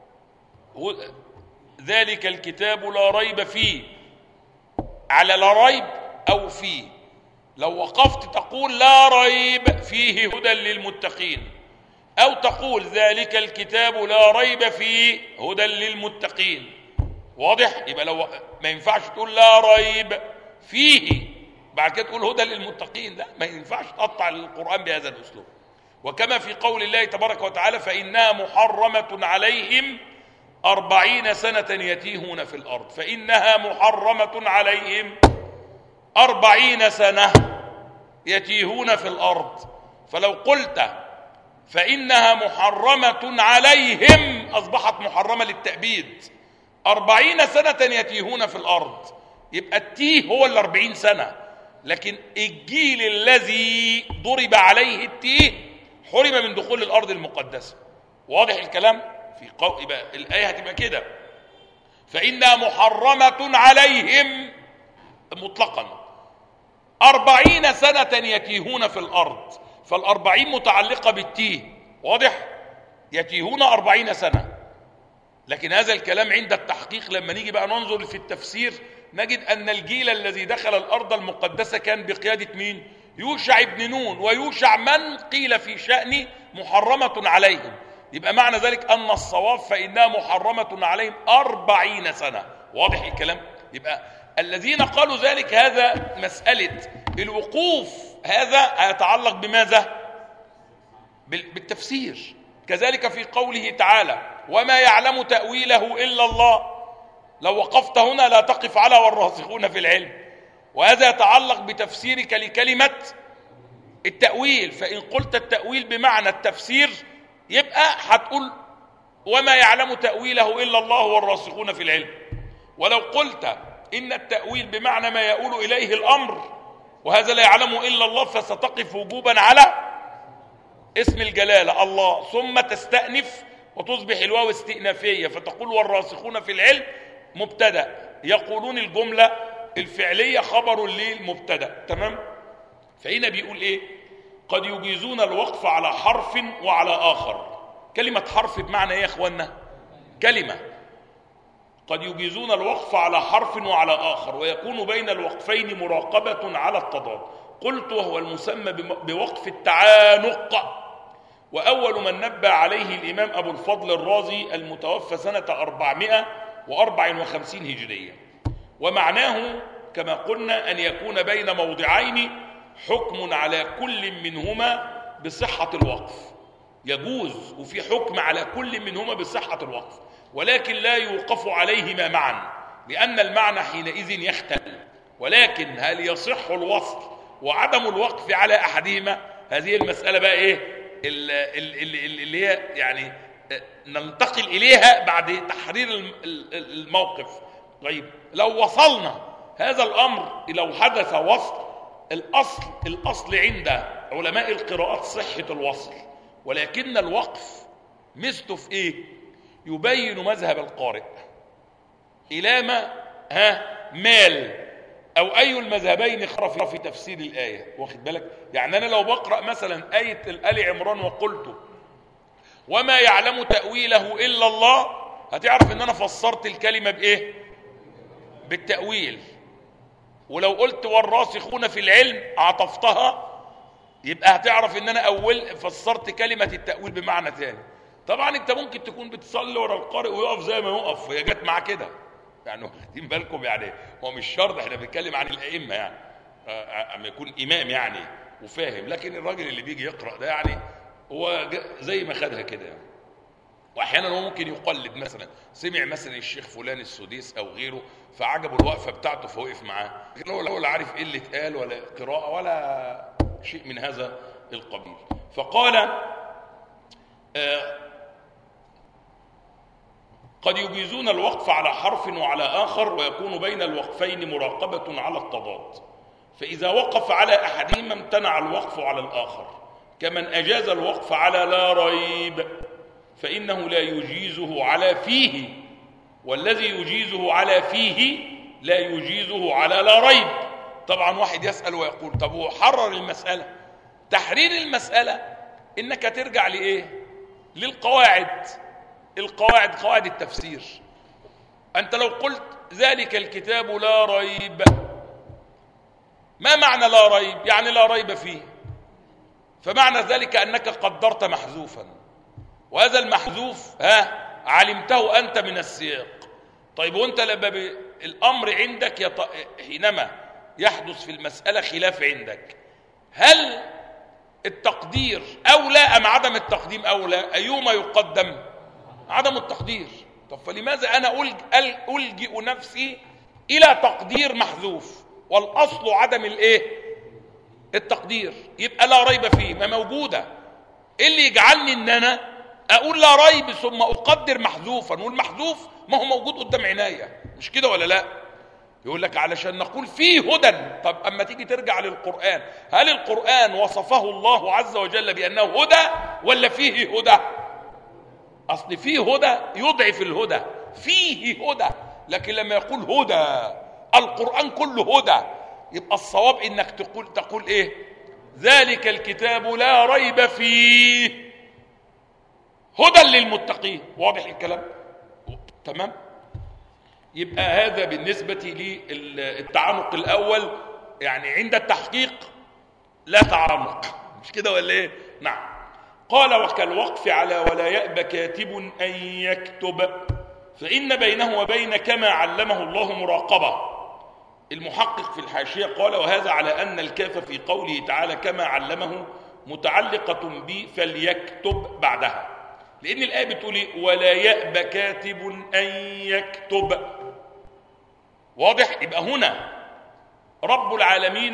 Speaker 1: ذلك الكتاب لا ريب فيه، على لا ريب أو فيه. لو وقفت تقول لا ريب فيه هدى للمتقين، أو تقول ذلك الكتاب لا ريب فيه هدى للمتقين. واضح؟ يبقى لو ما ينفعش تقول لا ريب فيه بعد كده تقول هدى للمتقين، لا، ما ينفعش تقطع القرآن بهذا الأسلوب. وكما في قول الله تبارك وتعالى: فإنها محرمة عليهم 40 سنة يتيهون في الأرض. فإنها محرمة عليهم 40 سنة يتيهون في الأرض. فلو قلت فإنها محرمة عليهم أصبحت محرمة للتأبيد. 40 سنة يتيهون في الأرض، يبقى التيه هو 40 سنة، لكن الجيل الذي ضرب عليه التيه حرم من دخول الأرض المقدسة. واضح الكلام؟ في قول يبقى الآية هتبقى كده: فإنها محرمة عليهم مطلقا 40 سنة يتيهون في الأرض. فال40 متعلقة بالتيه. واضح؟ يتيهون 40 سنة. لكن هذا الكلام عند التحقيق لما نيجي بقى ننظر في التفسير نجد أن الجيل الذي دخل الأرض المقدسة كان بقيادة مين؟ يوشع بن نون. ويوشع من قيل في شأنه محرمة عليهم. يبقى معنى ذلك أن الصواب فإنها محرمة عليهم 40 سنة. واضح الكلام؟ يبقى الذين قالوا ذلك هذا مسألة الوقوف هذا هيتعلق بماذا؟ بالتفسير. كذلك في قوله تعالى: وما يعلم تأويله إلا الله. لو وقفت هنا لا تقف على والراسخون في العلم. وهذا يتعلق بتفسيرك لكلمة التأويل. فإن قلت التأويل بمعنى التفسير يبقى هتقول وما يعلم تأويله إلا الله والراسخون في العلم. ولو قلت إن التأويل بمعنى ما يؤول إليه الأمر وهذا لا يعلمه إلا الله فستقف وجوبا على اسم الجلالة الله، ثم تستأنف وتصبح الواو استئنافية فتقول والراسخون في العلم مبتدأ. يقولون الجملة الفعلية خبر للمبتدأ. تمام؟ فهنا بيقول إيه؟ قد يجيزون الوقف على حرف وعلى آخر. كلمة حرف بمعنى إيه يا إخوانا؟ كلمة. قد يجيزون الوقف على حرف وعلى آخر ويكون بين الوقفين مراقبة على التضاد. قلت وهو المسمى بوقف التعانق. وأول من نبه عليه الإمام أبو الفضل الرازي المتوفى سنة 454 هجرية. ومعناه كما قلنا أن يكون بين موضعين حكم على كل منهما بصحة الوقف. يجوز وفي حكم على كل منهما بصحة الوقف، ولكن لا يوقف عليهما معا لأن المعنى حينئذ يختل. ولكن هل يصح الوصل وعدم الوقف على أحدهما؟ هذه المسألة بقى إيه اللي هي يعني ننتقل إليها بعد تحرير الموقف. طيب لو وصلنا هذا الأمر، لو حدث وصل، الأصل عند علماء القراءات صحة الوصل، ولكن الوقف مثله في إيه؟ يبين مذهب القارئ إلى ما مال أو أي المذهبين خرف في تفسير الآية. واخد بالك؟ يعني أنا لو بقرأ مثلا آية آل عمران وقلت وما يعلم تأويله إلا الله، هتعرف إن أنا فسرت الكلمة بإيه؟ بالتأويل. ولو قلت والراسخون في العلم عطفتها، يبقى هتعرف إن أنا فسرت كلمة التأويل بمعنى ثاني. طبعا أنت ممكن تكون بتصلي ورا القارئ ويقف زي ما يقف، هي جت معاه كده يعني. واخدين بالكم؟ يعني هو مش شرط، احنا بنتكلم عن الائمه يعني، اما يكون امام يعني وفاهم، لكن الراجل اللي بيجي يقرا ده يعني هو زي ما خدها كده يعني. واحيانا هو ممكن يقلد، مثلا سمع مثلا الشيخ فلان السديس او غيره فعجبه الوقفه بتاعته فوقف معاه، لكن هو لا عارف ايه اللي اتقال ولا قراءه ولا شيء من هذا القبيل. فقال قد يجيزون الوقف على حرف وعلى آخر، ويكون بين الوقفين مراقبة على التضاد، فإذا وقف على أحدهما امتنع الوقف على الآخر، كمن أجاز الوقف على لا ريب فإنه لا يجيزه على فيه، والذي يجيزه على فيه لا يجيزه على لا ريب. طبعا واحد يسأل ويقول طب هو حرر المسألة. تحرير المسألة إنك ترجع لإيه؟ للقواعد، قواعد التفسير. أنت لو قلت ذلك الكتاب لا ريب، ما معنى لا ريب؟ يعني لا ريب فيه، فمعنى ذلك أنك قدرت محذوفا، وهذا المحذوف علمته أنت من السياق. طيب وأنت لما الأمر عندك حينما يحدث في المسألة خلاف عندك، هل التقدير أولى أم عدم التقديم أولى؟ أيهما يقدم؟ عدم التقدير. طب فلماذا أنا ألجئ نفسي إلى تقدير محذوف والأصل عدم التقدير؟ يبقى لا ريب فيه ما موجودة. إيه اللي يجعلني إن أنا أقول لا ريب ثم أقدر محذوفا، والمحذوف ما هو موجود قدام عناية، مش كده ولا لا؟ يقول لك علشان نقول فيه هدى. طب أما تيجي ترجع للقرآن، هل القرآن وصفه الله عز وجل بأنه هدى ولا فيه هدى؟ أصل فيه هدى يضعف الهدى، فيه هدى. لكن لما يقول هدى القرآن كله هدى، يبقى الصواب إنك تقول إيه؟ ذلك الكتاب لا ريب فيه هدى للمتقين. واضح الكلام؟ تمام؟ يبقى هذا بالنسبة للتعانق الأول، يعني عند التحقيق لا تعانق، مش كده ولا إيه؟ نعم. قال وكالوقف على ولا يأبى كاتب أن يكتب، فإن بينه وبين كما علمه الله مراقبة. المحقق في الحاشية قال وهذا على أن الكاف في قوله تعالى كما علمه متعلقة ب فليكتب بعدها، لأن الآية بتقول ولا يأبى كاتب أن يكتب. واضح؟ يبقى هنا رب العالمين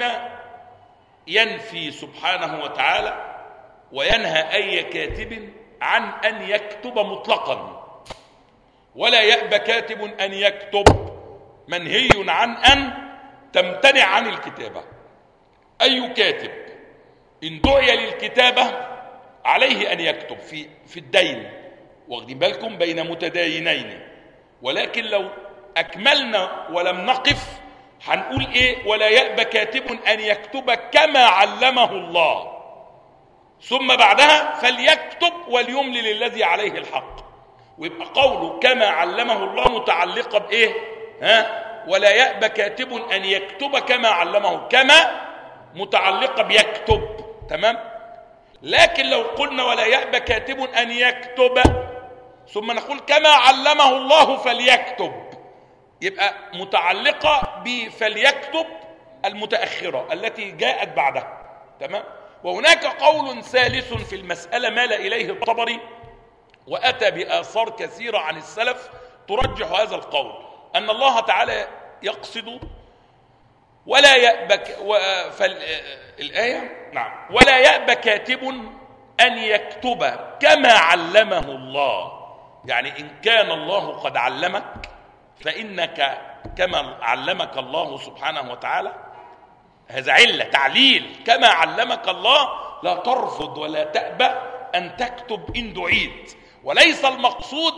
Speaker 1: ينفي سبحانه وتعالى وينهى أي كاتب عن أن يكتب مطلقا. ولا يأبى كاتب أن يكتب منهي عن أن تمتنع عن الكتابة. أي كاتب إن دعي للكتابة عليه أن يكتب في الدين، واخدين بالكم بين متداينين. ولكن لو أكملنا ولم نقف هنقول إيه؟ ولا يأبى كاتب أن يكتب كما علمه الله، ثم بعدها فليكتب وليملل الذي عليه الحق. ويبقى قوله كما علمه الله متعلقة بإيه؟ ولا يأبى كاتب أن يكتب كما علمه، كما متعلقة بيكتب. تمام؟ لكن لو قلنا ولا يأبى كاتب أن يكتب ثم نقول كما علمه الله فليكتب، يبقى متعلقة بفليكتب المتأخرة التي جاءت بعدها. تمام؟ وهناك قول ثالث في المسألة مال إليه الطبري وأتى بآثار كثيرة عن السلف ترجح هذا القول، أن الله تعالى يقصد ولا يأبى الآية نعم ولا يأبى كاتب أن يكتب كما علمه الله. يعني إن كان الله قد علمك فإنك كما علمك الله سبحانه وتعالى، هذا علة تعليل، كما علمك الله لا ترفض ولا تأبى أن تكتب إن دعيت. وليس المقصود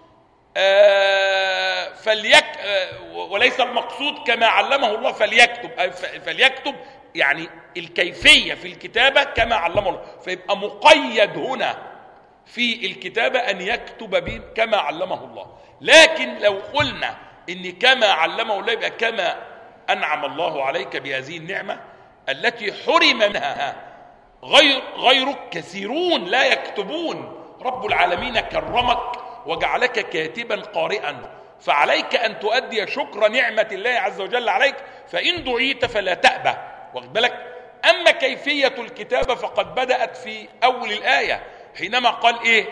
Speaker 1: وليس المقصود كما علمه الله فليكتب يعني الكيفية في الكتابة كما علمه الله، فيبقى مقيد هنا في الكتابة أن يكتب كما علمه الله. لكن لو قلنا إن كما علمه الله يبقى كما أنعم الله عليك بهذه النعمة التي حرم منها غيرك كثيرون لا يكتبون. رب العالمين كرمك وجعلك كاتبا قارئا، فعليك أن تؤدي شكر نعمة الله عز وجل عليك، فإن دعيت فلا تأبى. واخد بالك؟ أما كيفية الكتابة فقد بدأت في أول الآية حينما قال إيه؟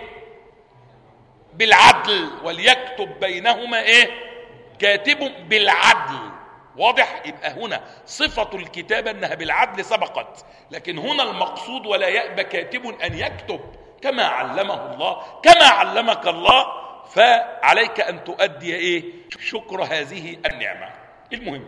Speaker 1: بالعدل وليكتب بينهما إيه؟ كاتب بالعدل. واضح؟ يبقى هنا صفة الكتابة أنها بالعدل سبقت، لكن هنا المقصود ولا يأبى كاتب أن يكتب كما علمه الله، كما علمك الله، فعليك أن تؤدي شكر هذه النعمة. المهم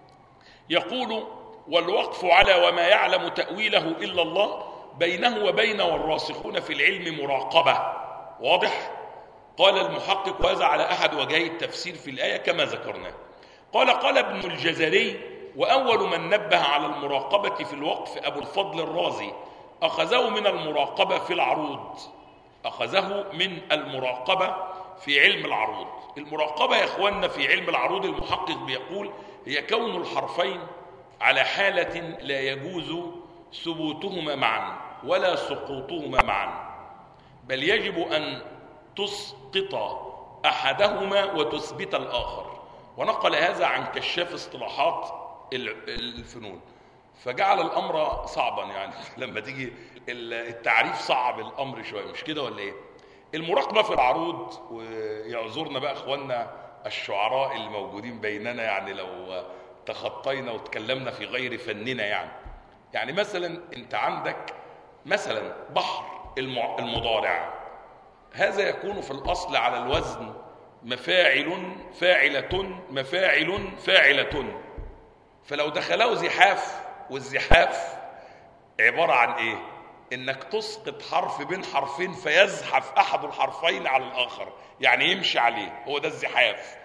Speaker 1: يقول: والوقف على وما يعلم تأويله إلا الله بينه وبين والراسخون في العلم مراقبة. واضح؟ قال المحقق: وهذا على أحد وجهي التفسير في الآية كما ذكرنا. قال ابن الجزري: وأول من نبه على المراقبة في الوقف أبو الفضل الرازي، أخذه من المراقبة في العروض، أخذه من المراقبة في علم العروض. المراقبة يا إخواننا في علم العروض المحقق بيقول: هي كون الحرفين على حالة لا يجوز ثبوتهما معا ولا سقوطهما معا، بل يجب أن تسقط أحدهما وتثبت الآخر. ونقل هذا عن كشاف اصطلاحات الفنون، فجعل الأمر صعبا. يعني لما تيجي التعريف صعب الأمر شوية، مش كده ولا إيه؟ المراقبة في العروض، ويعذرنا بقى إخواننا الشعراء الموجودين بيننا، يعني لو تخطينا وتكلمنا في غير فننا. يعني مثلا أنت عندك مثلا بحر المضارع، هذا يكون في الأصل على الوزن مفاعل فاعلة مفاعل فاعلة، فلو دخلوا زحاف، والزحاف عبارة عن إيه؟ إنك تسقط حرف بين حرفين فيزحف أحد الحرفين على الآخر، يعني يمشي عليه، هو ده الزحاف،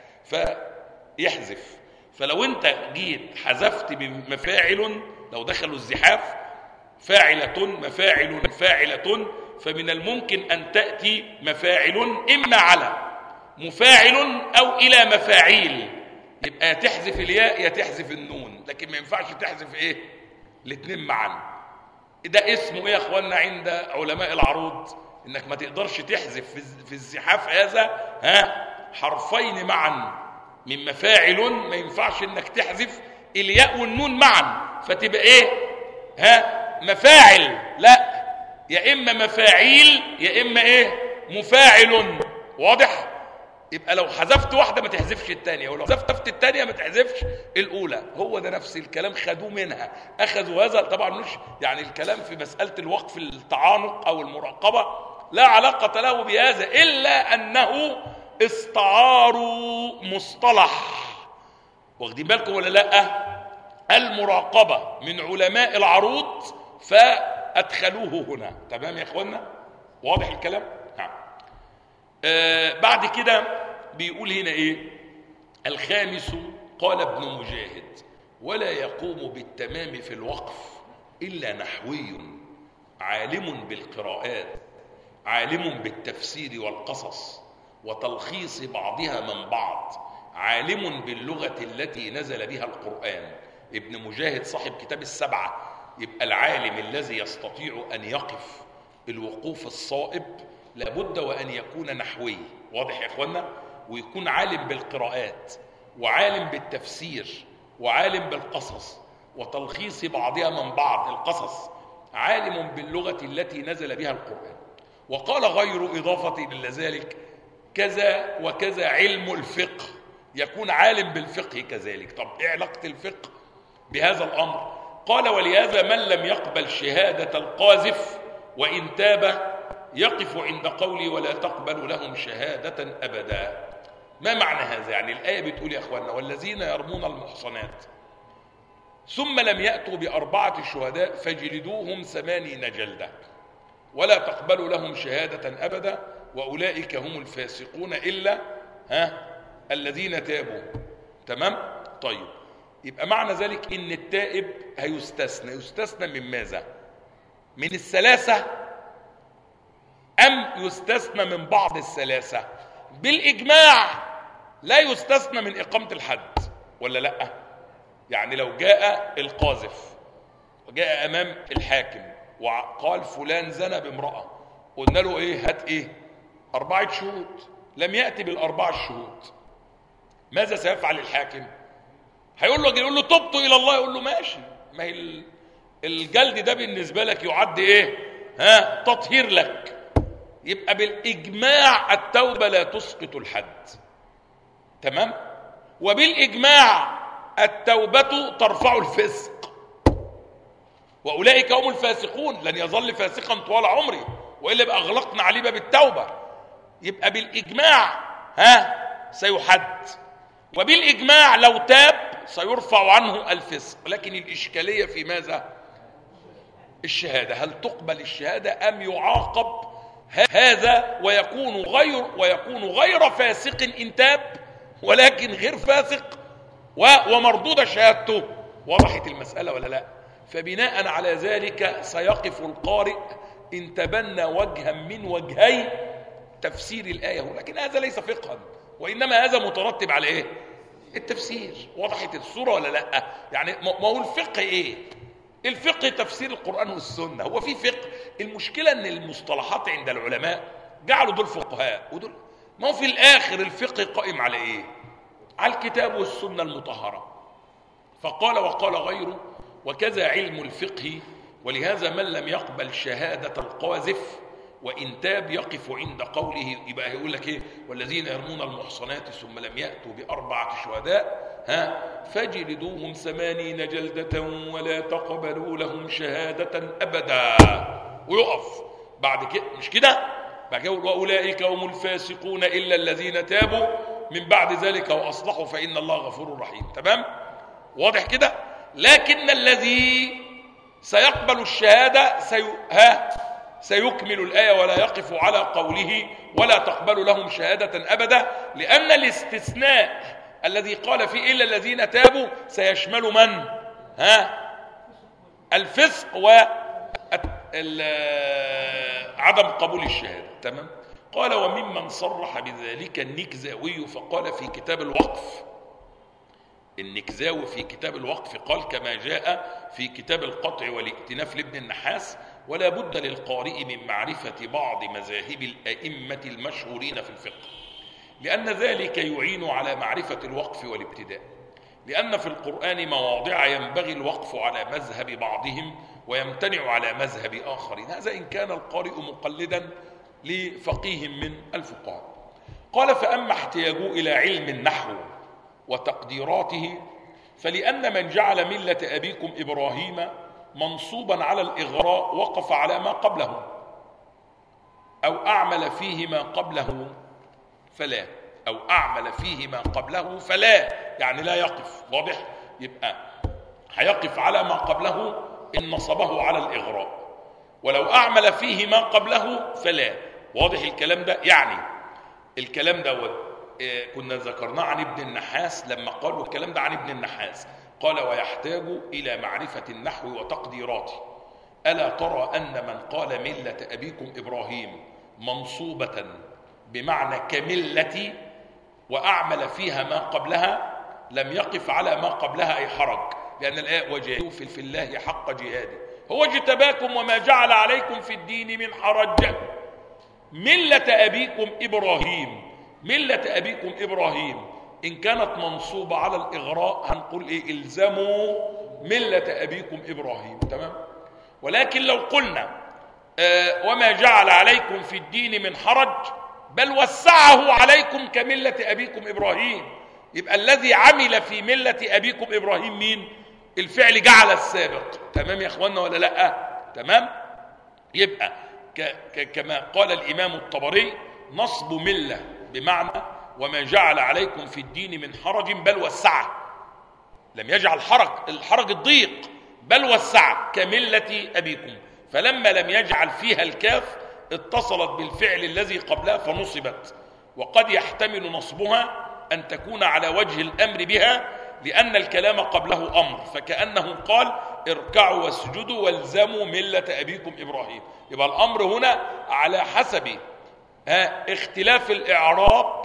Speaker 1: فيحذف. فلو أنت جيت حذفت بمفاعل، لو دخلوا الزحاف فاعلة مفاعل فاعلة، فمن الممكن أن تأتي مفاعل إما على مفاعل أو إلى مفاعيل، يبقى تحذف الياء يا تحذف النون، لكن ما ينفعش تحذف الاثنين معا. ده اسمه يا اخوانا عند علماء العروض؟ انك ما تقدرش تحذف في الزحاف هذا حرفين معا من مفاعل، ما ينفعش انك تحذف الياء والنون معا، فتبقى مفاعل، لا، يا اما مفاعيل يا اما مفاعل. واضح؟ يبقى لو حذفت واحدة ما تحذفش الثانية، ولو حذفت الثانية ما تحذفش الأولى. هو ده نفس الكلام خدوه منها، أخذوا هذا. طبعا مش يعني الكلام في مسألة الوقف التعانق أو المراقبة لا علاقة له بهذا، إلا أنه استعاروا مصطلح. واخدين بالكم ولا لا؟ المراقبة من علماء العروض فأدخلوه هنا. تمام يا إخوانا؟ واضح الكلام؟ نعم. بعد كده بيقول هنا الخامس، قال ابن مجاهد: ولا يقوم بالتمام في الوقف إلا نحوي عالم بالقراءات، عالم بالتفسير والقصص وتلخيص بعضها من بعض، عالم باللغة التي نزل بها القرآن. ابن مجاهد صاحب كتاب السبعة، يبقى العالم الذي يستطيع أن يقف الوقوف الصائب لابد وأن يكون نحوي. واضح يا إخوانا؟ ويكون عالم بالقراءات وعالم بالتفسير وعالم بالقصص وتلخيص بعضها من بعض، القصص، عالم باللغة التي نزل بها القرآن. وقال غير إضافة إلى ذلك: كذا وكذا علم الفقه، يكون عالم بالفقه كذلك. طب إيه علاقة الفقه بهذا الأمر؟ قال: ولهذا من لم يقبل شهادة القاذف وإن تاب يقف عند قولي ولا تقبل لهم شهادة أبدا. ما معنى هذا؟ يعني الآية بتقول يا أخوانا: والذين يرمون المحصنات ثم لم يأتوا بأربعة شهداء فاجلدوهم 80 جلدة ولا تقبلوا لهم شهادة أبدا وأولئك هم الفاسقون إلا الذين تابوا. تمام؟ طيب، يبقى معنى ذلك إن التائب يستثنى من ماذا؟ من الثلاثة أم يستثنى من بعض الثلاثة؟ بالإجماع لا يستثنى من إقامة الحد، ولا لأ؟ يعني لو جاء القاذف وجاء أمام الحاكم وقال فلان زنى بامرأة، قلنا له هات 4 شهود، لم يأتي بالأربع الشهود، ماذا سيفعل الحاكم؟ هيقول له تبت إلى الله، يقول له ماشي، ما هي الجلد ده بالنسبة لك يعد تطهير لك. يبقى بالإجماع التوبة لا تسقط الحد. تمام؟ وبالإجماع التوبة ترفع الفسق، وأولئك هم الفاسقون، لن يظل فاسقا طوال عمره، وإلا بقى أغلقنا عليه باب التوبة. يبقى بالإجماع سيحد، وبالإجماع لو تاب سيرفع عنه الفسق. لكن الإشكالية في ماذا؟ الشهادة، هل تقبل الشهادة أم يعاقب هذا ويكون غير فاسق إن تاب، ولكن غير فاسق ومردود شهادته؟ وضحت المسألة ولا لا؟ فبناء على ذلك سيقف القارئ إن تبنى وجها من وجهي تفسير الآية، لكن هذا ليس فقها، وإنما هذا مترتب على إيه؟ التفسير. وضحت الصورة ولا لا؟ يعني ما هو الفقه إيه؟ الفقه تفسير القرآن والسنة. هو في فقه؟ المشكلة ان المصطلحات عند العلماء جعلوا دول فقهاء ودول، ما هو في الآخر الفقه قائم على ايه؟ على الكتاب والسنة المطهرة. فقال وقال غيره وكذا علم الفقه، ولهذا من لم يقبل شهادة القاذف وإن تاب يقف عند قوله. يبقى يقول لك ايه؟ والذين يرمون المحصنات ثم لم يأتوا بأربعة شهداء فاجلدوهم 80 جلدة ولا تقبلوا لهم شهادة أبدا، ويقف بعد كده. مش كده؟ بعد كده وأولئك هم الفاسقون إلا الذين تابوا من بعد ذلك وأصلحوا فإن الله غفور رحيم. تمام؟ واضح كده؟ لكن الذي سيقبل الشهادة سيكمل الآية ولا يقف على قوله ولا تقبل لهم شهادة أبدا، لأن الاستثناء الذي قال فيه إلا الذين تابوا سيشمل من؟ الفسق وعدم قبول الشهادة. تمام؟ قال وممن صرح بذلك النكزاوي، فقال في كتاب الوقف. النكزاوي في كتاب الوقف قال كما جاء في كتاب القطع والائتلاف لابن النحاس: ولا بد للقارئ من معرفة بعض مذاهب الأئمة المشهورين في الفقه، لأن ذلك يعين على معرفة الوقف والابتداء، لأن في القرآن مواضع ينبغي الوقف على مذهب بعضهم ويمتنع على مذهب آخرين، هذا إن كان القارئ مقلدا لفقيه من الفقهاء. قال فأما احتياجه إلى علم النحو وتقديراته فلأن من جعل ملة أبيكم إبراهيم منصوبا على الإغراء وقف على ما قبله أو أعمل فيه ما قبله فلا، أو أعمل فيه ما قبله فلا، يعني لا يقف. واضح؟ يبقى هيقف على ما قبله إن نصبه على الإغراء، ولو أعمل فيه ما قبله فلا. واضح الكلام ده؟ يعني الكلام ده كنا ذكرناه عن ابن النحاس لما قالوا الكلام ده عن ابن النحاس، قال ويحتاج إلى معرفة النحو وتقديراته. ألا ترى أن من قال ملة أبيكم إبراهيم منصوبة بمعنى كملة وأعمل فيها ما قبلها لم يقف على ما قبلها أي حرج، لأن الآية وجاهدوا في الله حق جهاده هو اجتباكم وما جعل عليكم في الدين من حرج ملة أبيكم إبراهيم. ملة أبيكم إبراهيم إن كانت منصوبة على الإغراء هنقول إيه؟ إلزموا ملة أبيكم إبراهيم. تمام؟ ولكن لو قلنا وما جعل عليكم في الدين من حرج بل وسعه عليكم كملة أبيكم إبراهيم، يبقى الذي عمل في ملة أبيكم إبراهيم مين؟ الفعل جعل السابق. تمام يا أخوانا ولا لأ؟ تمام؟ يبقى كما قال الإمام الطبري نصب ملة بمعنى وما جعل عليكم في الدين من حرج بل وسعه، لم يجعل الحرج الضيق بل وسعه كملة أبيكم، فلما لم يجعل فيها الكاف اتصلت بالفعل الذي قبلها فنصبت. وقد يحتمل نصبها أن تكون على وجه الأمر بها لأن الكلام قبله أمر، فكأنه قال اركعوا واسجدوا والزموا ملة أبيكم إبراهيم. يبقى الأمر هنا على حسب اختلاف الإعراب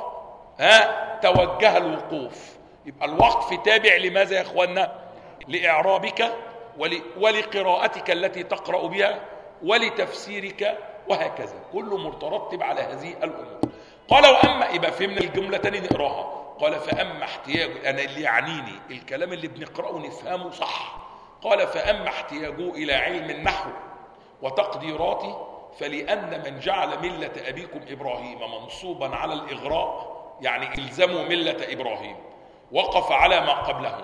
Speaker 1: توجه الوقوف. يبقى الوقف تابع لماذا يا أخوانا؟ لإعرابك ولقراءتك التي تقرأ بها ولتفسيرك وهكذا، كله مترتب على هذه الأمور. قال وأما، يبقى فهمنا الجملة تاني نقراها. قال فأما احتياج، أنا اللي يعنيني الكلام اللي بنقرأه نفهمه صح. قال فأما احتياجه إلى علم النحو وتقديراته فلأن من جعل ملة أبيكم إبراهيم منصوبا على الإغراء يعني إلزموا ملة إبراهيم وقف على ما قبله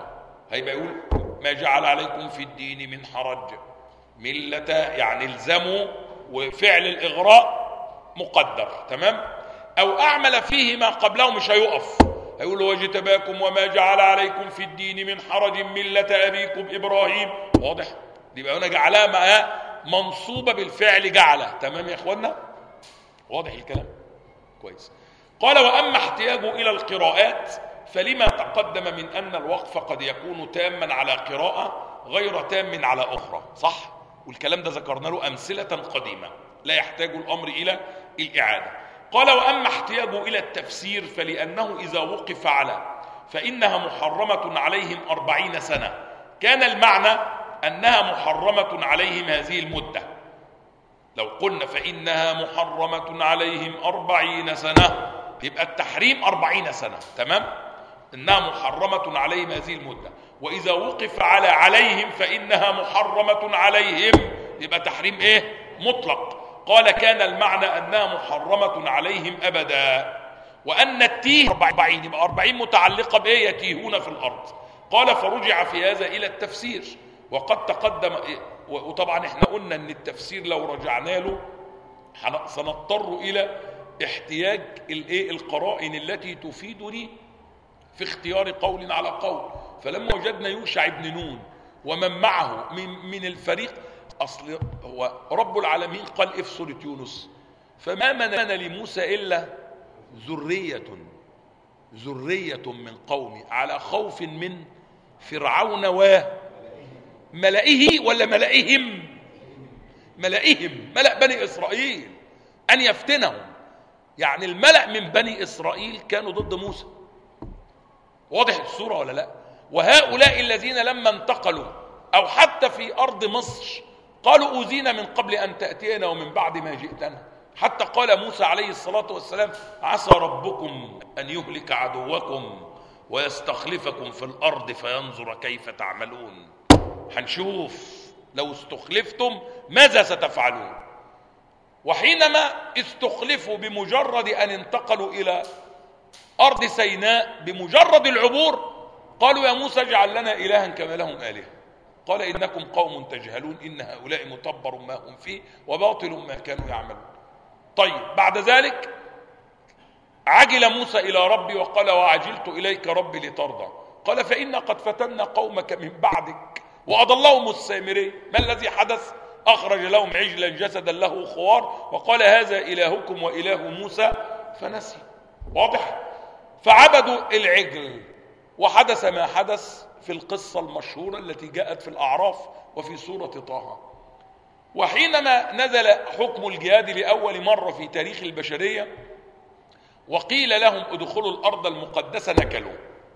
Speaker 1: هيبقى يقول ما جعل عليكم في الدين من حرج ملة، يعني الزموا، وفعل الإغراء مقدر. تمام. أو أعمل فيه ما قبله، مش هيقف، هيقول واجتباكم وما جعل عليكم في الدين من حرج ملة أبيكم إبراهيم. واضح؟ يبقى هنا جعلها معاه منصوبة بالفعل جعله. تمام يا إخوانا؟ واضح الكلام؟ كويس. قال وأما احتياجه إلى القراءات فلما تقدم من أن الوقف قد يكون تاما على قراءة غير تام على أخرى. صح؟ والكلام ده ذكرنا له أمثلة قديمة لا يحتاج الأمر إلى الإعادة. قال وأما احتياجه إلى التفسير فلأنه إذا وقف على فإنها محرمة عليهم 40 سنة كان المعنى أنها محرمة عليهم هذه المدة. لو قلنا فإنها محرمة عليهم 40 سنة يبقى التحريم 40 سنة. تمام؟ إنها محرمة عليهم هذه المدة. وإذا وقف على عليهم فإنها محرمة عليهم يبقى تحريم إيه؟ مطلق. قال كان المعنى أنها محرمة عليهم أبدا. وأن التيه 40 يبقى 40 متعلقة بإيه؟ يتيهون في الأرض. قال فرجع في هذا إلى التفسير وقد تقدم. وطبعا احنا قلنا ان التفسير لو رجعنا له سنضطر الى احتياج القرائن التي تفيدني في اختيار قول على قول. فلما وجدنا يوشع بن نون ومن معه من الفريق، اصل هو رب العالمين قال في سورة يونس فما من لموسى الا ذرية من قومه على خوف من فرعون ملئه ولا ملئهم؟ ملأ بني إسرائيل أن يفتنهم. يعني الملأ من بني إسرائيل كانوا ضد موسى. واضح الصورة ولا لا؟ وهؤلاء الذين لما انتقلوا أو حتى في أرض مصر قالوا أوذينا من قبل أن تأتينا ومن بعد ما جئتنا. حتى قال موسى عليه الصلاة والسلام عسى ربكم أن يهلك عدوكم ويستخلفكم في الأرض فينظر كيف تعملون. هنشوف لو استخلفتم ماذا ستفعلون. وحينما استخلفوا بمجرد أن انتقلوا إلى أرض سيناء بمجرد العبور قالوا يا موسى اجعل لنا إلها كما لهم آلهة. قال إنكم قوم تجهلون إن هؤلاء متبر ما هم فيه وباطل ما كانوا يعملون. طيب بعد ذلك عجل موسى إلى ربي وقال وعجلت إليك ربي لترضى. قال فإن قد فتنا قومك من بعدك وأضلهم السامري. ما الذي حدث؟ أخرج لهم عجلا جسدا له خوار وقال هذا إلهكم وإله موسى فنسي. واضح؟ فعبدوا العجل وحدث ما حدث في القصة المشهورة التي جاءت في الأعراف وفي سورة طه. وحينما نزل حكم الجهاد لأول مرة في تاريخ البشرية وقيل لهم ادخلوا الأرض المقدسة نكلوا،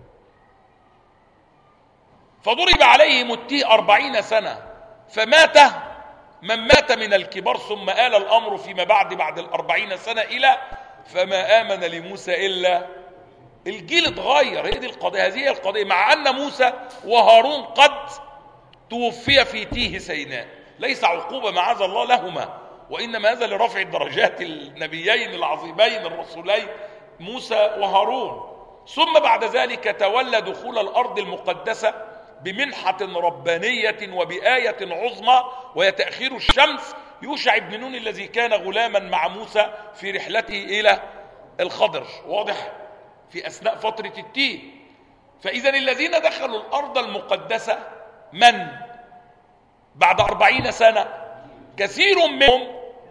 Speaker 1: فضرب عليهم التيه 40 سنة فمات من مات من الكبار. ثم آل الأمر فيما بعد 40 سنة إلى فما آمن لموسى إلا الجيل اتغير. هذه هي القضية. مع أن موسى وهارون قد توفي في تيه سيناء ليس عقوبة معاذ الله لهما، وإنما هذا لرفع درجات النبيين العظيمين الرسولين موسى وهارون. ثم بعد ذلك تولى دخول الأرض المقدسة بمنحة ربانية وبآية عظمى وهي تأخير الشمس يوشع بن نون الذي كان غلاما مع موسى في رحلته إلى الخضر. واضح؟ في أثناء فترة التيه. فإذا الذين دخلوا الأرض المقدسة من بعد 40 سنة كثير منهم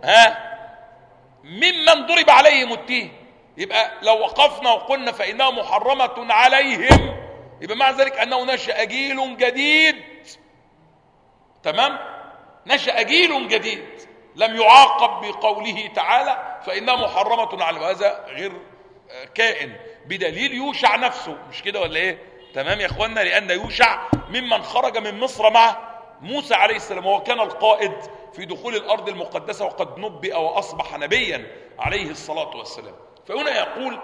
Speaker 1: ممن ضرب عليهم التيه. يبقى لو وقفنا وقلنا فإنها محرمة عليهم يبقى مع ذلك أنه نشأ جيل جديد. تمام؟ نشأ جيل جديد لم يعاقب بقوله تعالى فإنها محرمة عليهم. هذا غير كائن بدليل يوشع نفسه. مش كده ولا ايه؟ تمام يا اخوانا؟ لأن يوشع ممن خرج من مصر مع موسى عليه السلام وهو كان القائد في دخول الأرض المقدسة وقد نبئ وأصبح نبيا عليه الصلاة والسلام. فهنا يقول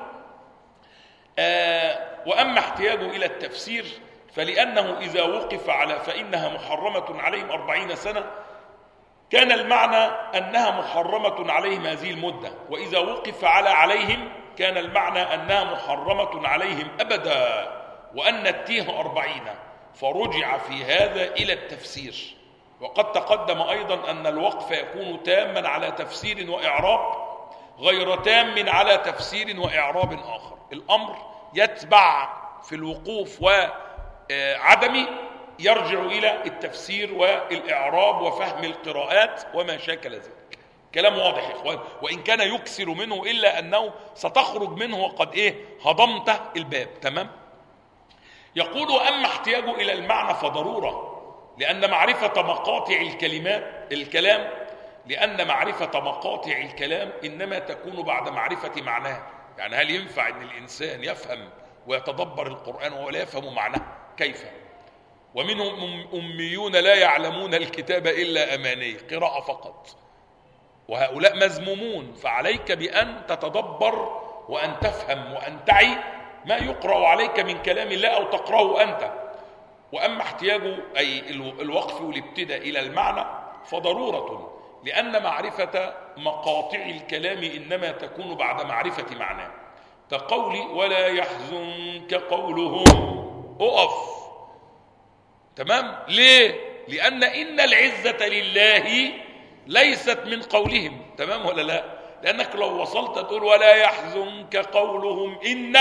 Speaker 1: وأما احتياجه إلى التفسير فلأنه إذا وقف على فإنها محرمة عليهم 40 سنة كان المعنى أنها محرمة عليهم هذه المدة. وإذا وقف عليهم كان المعنى أنها محرمة عليهم أبدا. وأن التيه 40 فرجع في هذا إلى التفسير. وقد تقدم أيضا أن الوقف يكون تاما على تفسير وإعراب غير تام على تفسير وإعراب آخر. الأمر يتبع في الوقوف وعدمه يرجع إلى التفسير والإعراب وفهم القراءات وما شاكل ذلك. كلام واضح يا إخوان، وإن كان يكسر منه إلا أنه ستخرج منه وقد هضمت الباب. تمام. يقول: أما احتياجه إلى المعنى فضرورة، لأن معرفة مقاطع الكلام لأن معرفة مقاطع الكلام إنما تكون بعد معرفة معناه. يعني هل ينفع أن الإنسان يفهم ويتدبر القرآن ولا يفهم معناه؟ كيف؟ ومنهم أميون لا يعلمون الكتاب إلا أماني، قراءة فقط، وهؤلاء مذمومون. فعليك بأن تتدبر وأن تفهم وأن تعي ما يقرأ عليك من كلام الله أو تقرأه أنت. وأما احتياجه أي الوقف والابتداء إلى المعنى فضرورة، لأن معرفة مقاطع الكلام إنما تكون بعد معرفة معناه. كقولي: ولا يحزنك قولهم. أقف. تمام. ليه؟ لأن إن العزة لله ليست من قولهم. تمام ولا لا؟ لأنك لو وصلت تقول ولا يحزنك قولهم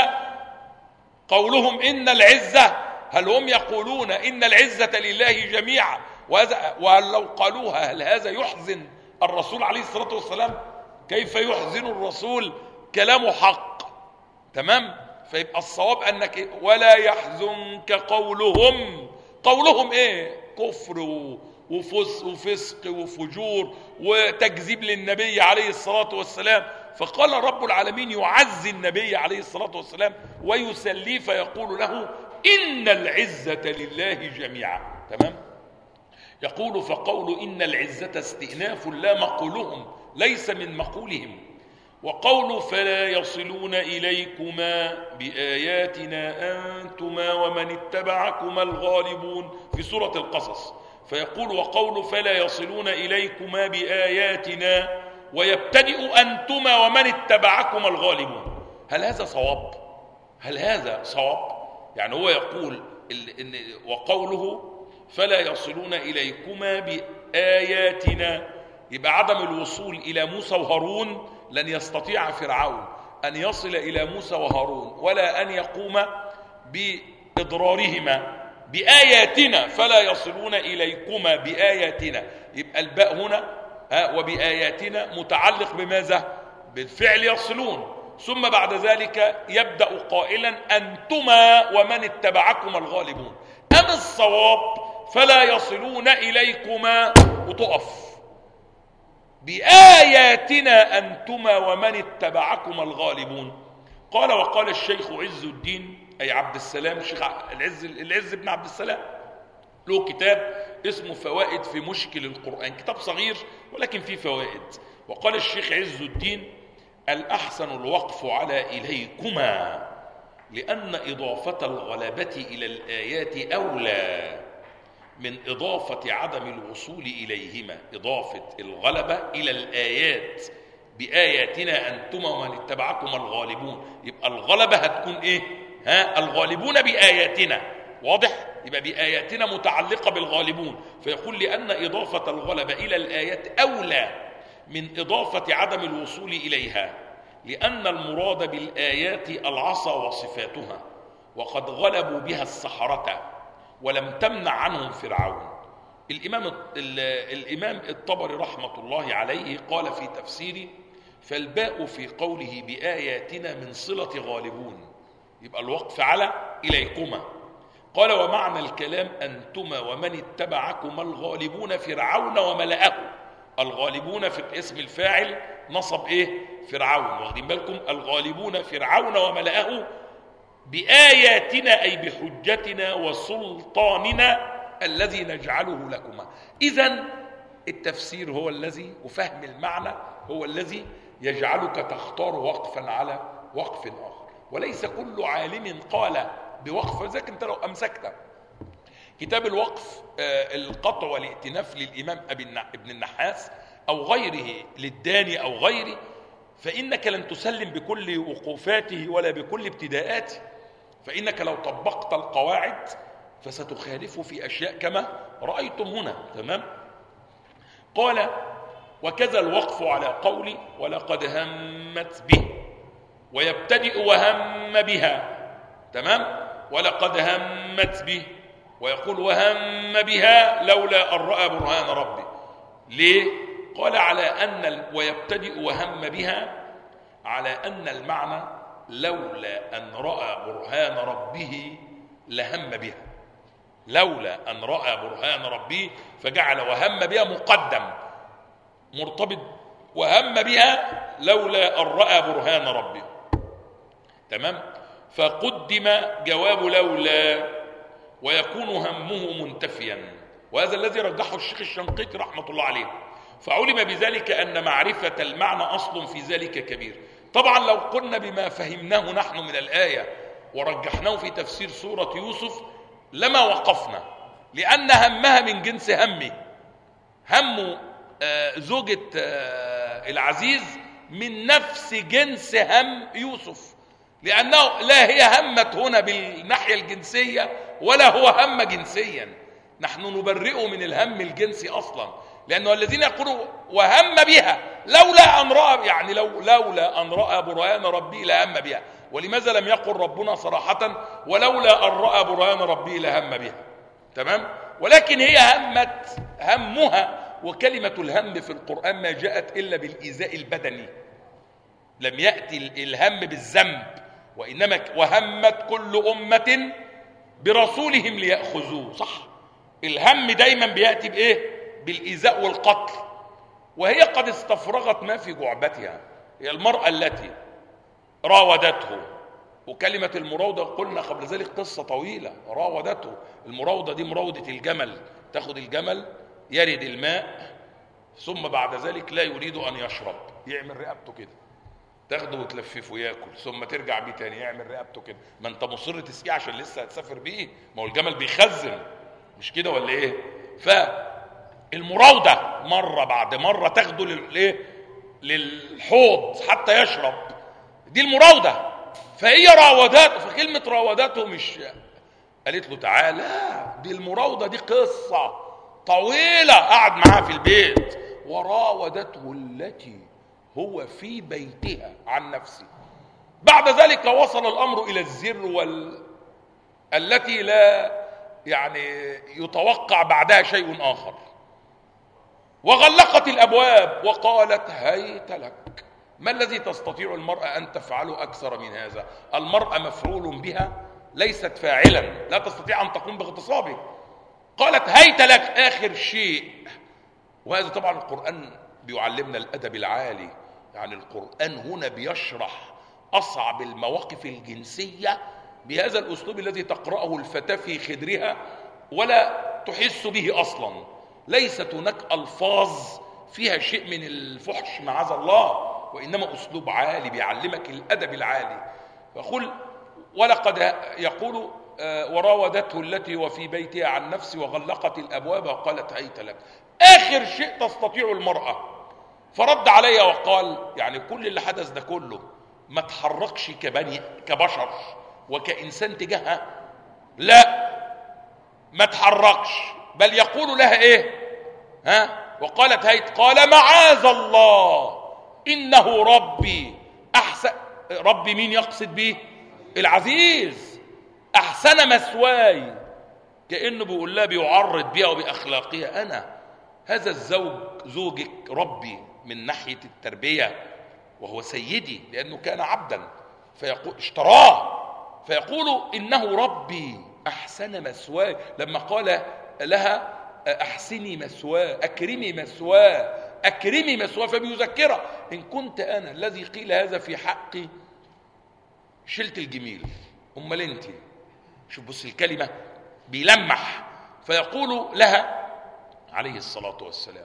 Speaker 1: إن العزة، هل هم يقولون إن العزة لله جميعا؟ وهل لو قالوها هل هذا يحزن الرسول عليه الصلاة والسلام؟ كيف يحزن الرسول؟ كلامه حق. تمام. فيبقى الصواب أنك ولا يحزنك قولهم كفر وفسق وفجور وتكذيب للنبي عليه الصلاة والسلام. فقال رب العالمين يعزي النبي عليه الصلاة والسلام ويسليه فيقول له إن العزة لله جميعا. تمام. يقول: فقول إن العزة استئناف لا مقولهم، ليس من مقولهم. وقول فلا يصلون إليكما بآياتنا أنتما ومن اتبعكما الغالبون في سورة القصص. فيقول: وقول فلا يصلون إليكما بآياتنا ويبتدئ أنتما ومن اتبعكما الغالبون. هل هذا صواب؟ يعني هو يقول وقوله فلا يصلون إليكما بآياتنا، يبقى عدم الوصول إلى موسى وهارون لن يستطيع فرعون أن يصل إلى موسى وهارون ولا أن يقوم بإضرارهما بآياتنا. فلا يصلون إليكما بآياتنا، يبقى الباء هنا وبآياتنا متعلق بماذا؟ بالفعل يصلون. ثم بعد ذلك يبدأ قائلا أنتما ومن اتبعكما الغالبون. أم الصواب فلا يصلون إليكما وتقف بآياتنا أنتما ومن اتبعكما الغالبون. وقال الشيخ عز الدين أي عبد السلام، الشيخ العز بن عبد السلام، له كتاب اسمه فوائد في مشكل القرآن، كتاب صغير ولكن فيه فوائد. وقال الشيخ عز الدين: الأحسن الوقف على إليكما، لأن إضافة الغلبة إلى الآيات أولى من إضافة عدم الوصول إليهما. إضافة الغلبة إلى الآيات بآياتنا أنتما ومن اتبعكما الغالبون، يبقى الغلبة هتكون الغالبون بآياتنا. واضح؟ يبقى بآياتنا متعلقة بالغالبون. فيقول: لأن إضافة الغلبة إلى الآيات أولى من إضافة عدم الوصول إليها، لأن المراد بالآيات العصا وصفاتها، وقد غلبوا بها السحرة ولم تمنع عنهم فرعون. الإمام الطبري رحمة الله عليه قال في تفسيره: فالباء في قوله بآياتنا من صلة غالبون، يبقى الوقف على إليكما. قال: ومعنى الكلام أنتما ومن اتبعكما الغالبون فرعون وملأه. الغالبون في اسم الفاعل نصب فرعون، واخدين بالكم؟ الغالبون فرعون وملأه بآياتنا أي بحجتنا وسلطاننا الذي نجعله لكما. إذن التفسير هو الذي وفهم المعنى هو الذي يجعلك تختار وقفا على وقف آخر، وليس كل عالم قال بوقف. ذلك انت لو أمسكت كتاب الوقف القطع والائتناف للإمام ابن النحاس أو غيره للداني أو غيره، فإنك لن تسلم بكل وقوفاته ولا بكل ابتداءاته. فإنك لو طبقت القواعد فستخالف في أشياء كما رأيتم هنا. تمام. قال وكذا الوقف على قولي ولقد همت به، ويبتدئ وهم بها. تمام. ولقد همت به، ويقول وهم بها لولا أن رأى برهان ربي. ليه؟ قال على أن ويبتدئ وهم بها على أن المعنى لولا أن رأى برهان ربه لهم بها، لولا أن رأى برهان ربه، فجعل وهم بها مقدم مرتبط وهم بها لولا أن رأى برهان ربه. تمام. فقدم جواب لولا ويكون همه منتفيا، وهذا الذي رجحه الشيخ الشنقيطي رحمة الله عليه. فعلم بذلك أن معرفة المعنى أصل في ذلك كبير. طبعا لو قلنا بما فهمناه نحن من الآية ورجحناه في تفسير سورة يوسف لما وقفنا، لأن همها من جنس همه. هم زوجة العزيز من نفس جنس هم يوسف، لأنه لا هي همت هنا بالناحية الجنسية ولا هو هم جنسيا. نحن نبرئه من الهم الجنسي أصلا، لأنه الذين يقولوا وهم بها لولا أن رأى، يعني لولا أن رأى برهان ربي لهم بها. ولماذا لم يقل ربنا صراحة ولولا أن رأى برهان ربي لهم بها؟ تمام. ولكن هي همها. وكلمة الهم في القرآن ما جاءت إلا بالإيذاء البدني، لم يأتي الهم بالذنب، وإنما وهمت كل أمة برسولهم ليأخذوه. صح. الهم دايما بيأتي بإيه؟ بالإيذاء والقتل. وهي قد استفرغت ما في جعبتها. هي المرأة التي راودته، وكلمة المراودة قلنا قبل ذلك قصة طويلة. راودته، المراودة دي مراودة الجمل، تاخد الجمل يرد الماء ثم بعد ذلك لا يريد أن يشرب، يعمل رقبته كده، تاخده وتلففه ياكل، ثم ترجع بيه تاني يعمل رقبته كده. ما انت مصر تسقيه عشان لسه هتسافر بيه، ما هو الجمل بيخزن، مش كده ولا ايه؟ فالمراودة مرة بعد مرة تاخده للحوض حتى يشرب، دي المراودة. فهي راودته، فكلمة راودته مش قالت له تعالى، دي المراودة دي قصة طويلة قعد معاها في البيت. وراودته التي هو في بيتها عن نفسه. بعد ذلك وصل الأمر إلى الزر التي لا يعني يتوقع بعدها شيء آخر. وغلقت الأبواب وقالت هيت لك. ما الذي تستطيع المرأة أن تفعله أكثر من هذا؟ المرأة مفعول بها، ليست فاعلا، لا تستطيع أن تقوم باغتصابه. قالت هيت لك آخر شيء. وهذا طبعا القرآن بيعلمنا الأدب العالي، يعني القرآن هنا بيشرح أصعب المواقف الجنسية بهذا الأسلوب الذي تقرأه الفتاة في خدرها ولا تحس به أصلا. ليست هناك ألفاظ فيها شيء من الفحش معاذ الله، وإنما أسلوب عالي بيعلمك الأدب العالي. فقل ولقد يقول وراودته التي وفي بيتها عن نفسه وغلقت الأبواب وقالت هيت لك. آخر شيء تستطيع المرأة. فرد عليها وقال يعني كل اللي حدث ده كله ما تحركش كبشر وكإنسان تجاهها، لا ما تحركش، بل يقول لها ايه؟ وقالت هيت، قال معاذ الله إنه ربي أحسن. ربي مين يقصد به؟ العزيز. أحسن مثواي، كأنه بيقول لها بيعرض بها وبأخلاقها. أنا هذا زوجك ربي من ناحية التربية، وهو سيدي لأنه كان عبدا فيقول اشتراه، فيقول إنه ربي أحسن مثواي. لما قال لها أحسني مثواه، أكرمي مثواه، أكرمي مثواه، فبيذكرها إن كنت أنا الذي قيل هذا في حقي شلت الجميل، أمال أنت. شوف بص الكلمة بيلمح. فيقول لها عليه الصلاة والسلام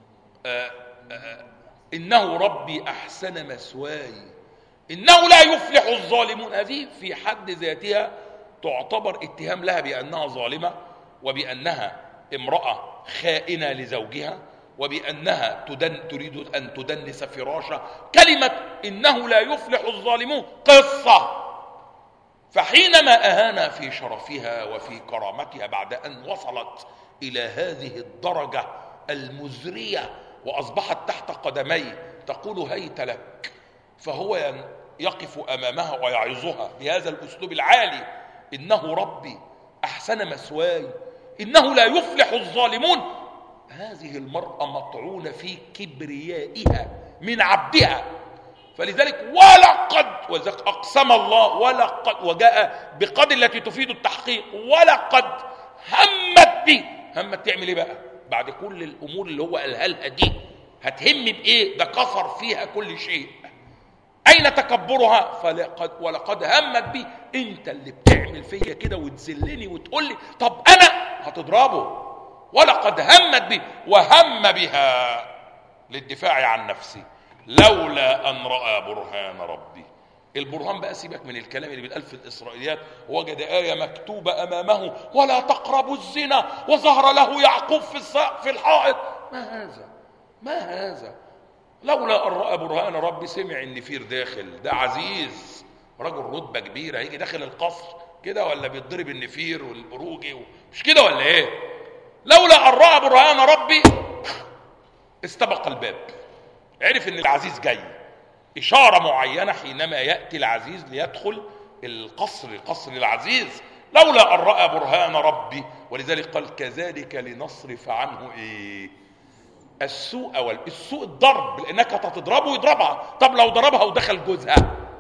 Speaker 1: إنه ربي أحسن مثواي إنه لا يفلح الظالمون. هذه في حد ذاتها تعتبر اتهام لها بأنها ظالمة، وبأنها امرأة خائنة لزوجها، وبأنها تريد أن تدنس فراشه. كلمة إنه لا يفلح الظالمون قصة، فحينما أهان في شرفها وفي كرامتها بعد أن وصلت إلى هذه الدرجة المزرية وأصبحت تحت قدميه تقول هيت لك، فهو يقف أمامها ويعظها بهذا الأسلوب العالي: إنه ربي أحسن مثواي، إنه لا يفلح الظالمون. هذه المرأة مطعونة في كبريائها من عبدها، فلذلك ولذلك أقسم الله ولقد، وجاء بقد التي تفيد التحقيق، ولقد همت به. همت تعمل ايه بقى بعد كل الأمور اللي هو قالها لها دي؟ هتهم بإيه؟ ده كسر فيها كل شيء. أين تكبرها؟ ولقد همت بي. أنت اللي بتعمل فيا كده وتذلني وتقول لي طب أنا هتضربه. ولقد همت بي وهم بها للدفاع عن نفسي لولا أن رأى برهان ربي. البرهان بقى سيبك من الكلام اللي بيتقال في الإسرائيليات: وجد آية مكتوبة أمامه ولا تقربوا الزنا وظهر له يعقوب في الحائط. ما هذا لولا أن رأى برهان ربي. سمع النفير داخل، ده عزيز رجل رتبة كبيرة هيجي داخل القصر كده ولا بيضرب النفير والبروجي مش كده ولا ايه؟ لولا أن رأى برهان ربي استبق الباب، عرف ان العزيز جاي. إشارة معينة حينما يأتي العزيز ليدخل القصر، قصر العزيز، لولا أن رأى برهان ربي. ولذلك قال كذلك لنصرف عنه ايه؟ السوء الضرب، لانك هتضربه ويضربها. طب لو ضربها ودخل جوزها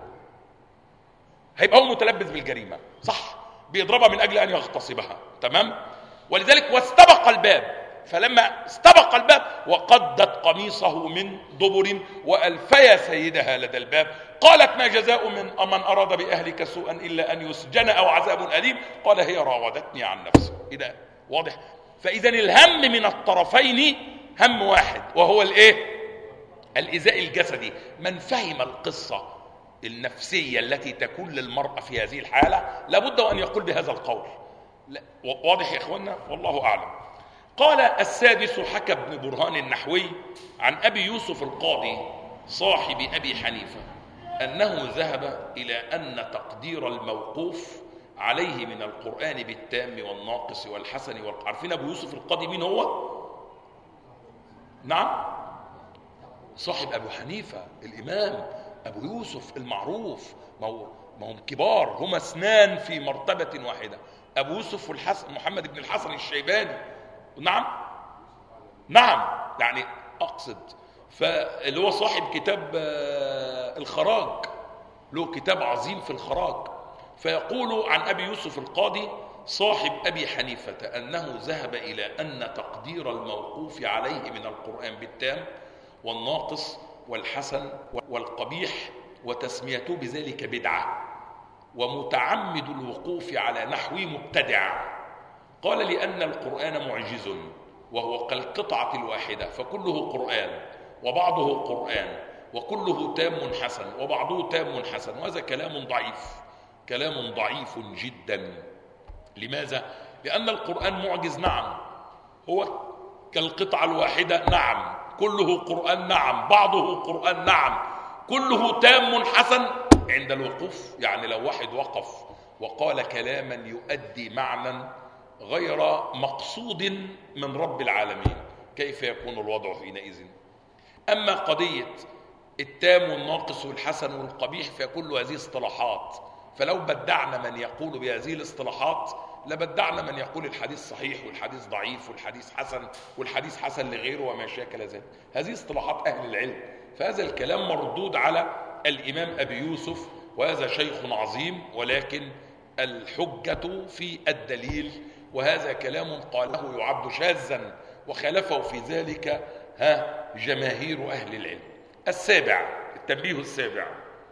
Speaker 1: هيبقى هو متلبس بالجريمه، صح؟ بيضربها من اجل ان يغتصبها، تمام؟ ولذلك واستبق الباب، فلما استبق الباب وقدت قميصه من دبر والفيا سيدها لدى الباب. قالت ما جزاء من اراد باهلك سوءا الا ان يسجن او عذاب اليم. قال هي راودتني عن نفسي. اذا واضح؟ فاذا الهم من الطرفين هم واحد، وهو الايه؟ الإيذاء الجسدي. من فهم القصة النفسية التي تكون للمرأة في هذه الحالة لابد أن يقول بهذا القول. واضح يا إخوانا؟ والله أعلم. قال السادس: حكى ابن برهان النحوي عن أبي يوسف القاضي صاحب أبي حنيفة أنه ذهب إلى أن تقدير الموقوف عليه من القرآن بالتام والناقص والحسن عارفين أبو يوسف القاضي مين هو؟ نعم، صاحب أبو حنيفة الإمام أبو يوسف المعروف. ما هم كبار، هم اثنان في مرتبة واحدة، أبو يوسف والحسن، محمد بن الحسن الشيباني. نعم يعني أقصد، فاللي هو صاحب كتاب الخراج، له كتاب عظيم في الخراج. فيقول عن أبي يوسف القاضي صاحب أبي حنيفة أنه ذهب إلى أن تقدير الموقوف عليه من القرآن بالتام والناقص والحسن والقبيح وتسميته بذلك بدعة، ومتعمد الوقوف على نحو مبتدع. قال لأن القرآن معجز وهو كالقطعة الواحدة، فكله قرآن وبعضه قرآن، وكله تام حسن وبعضه تام حسن. وهذا كلام ضعيف جدا. لماذا؟ لأن القرآن معجز، نعم، هو كالقطعة الواحدة، نعم، كله قرآن، نعم، بعضه قرآن، نعم، كله تام حسن. عند الوقوف يعني لو واحد وقف وقال كلاما يؤدي معنى غير مقصود من رب العالمين، كيف يكون الوضع حينئذ؟ أما قضية التام والناقص والحسن والقبيح فكل هذه اصطلاحات، فلو بدعنا من يقول بهذه الاصطلاحات لبدعنا من يقول الحديث صحيح والحديث ضعيف والحديث حسن والحديث حسن لغيره وما شاكل ذلك. هذه اصطلاحات أهل العلم، فهذا الكلام مردود على الإمام أبي يوسف، وهذا شيخ عظيم، ولكن الحجة في الدليل، وهذا كلام قاله يعد شاذا وخالفه في ذلك جماهير أهل العلم. التنبيه السابع: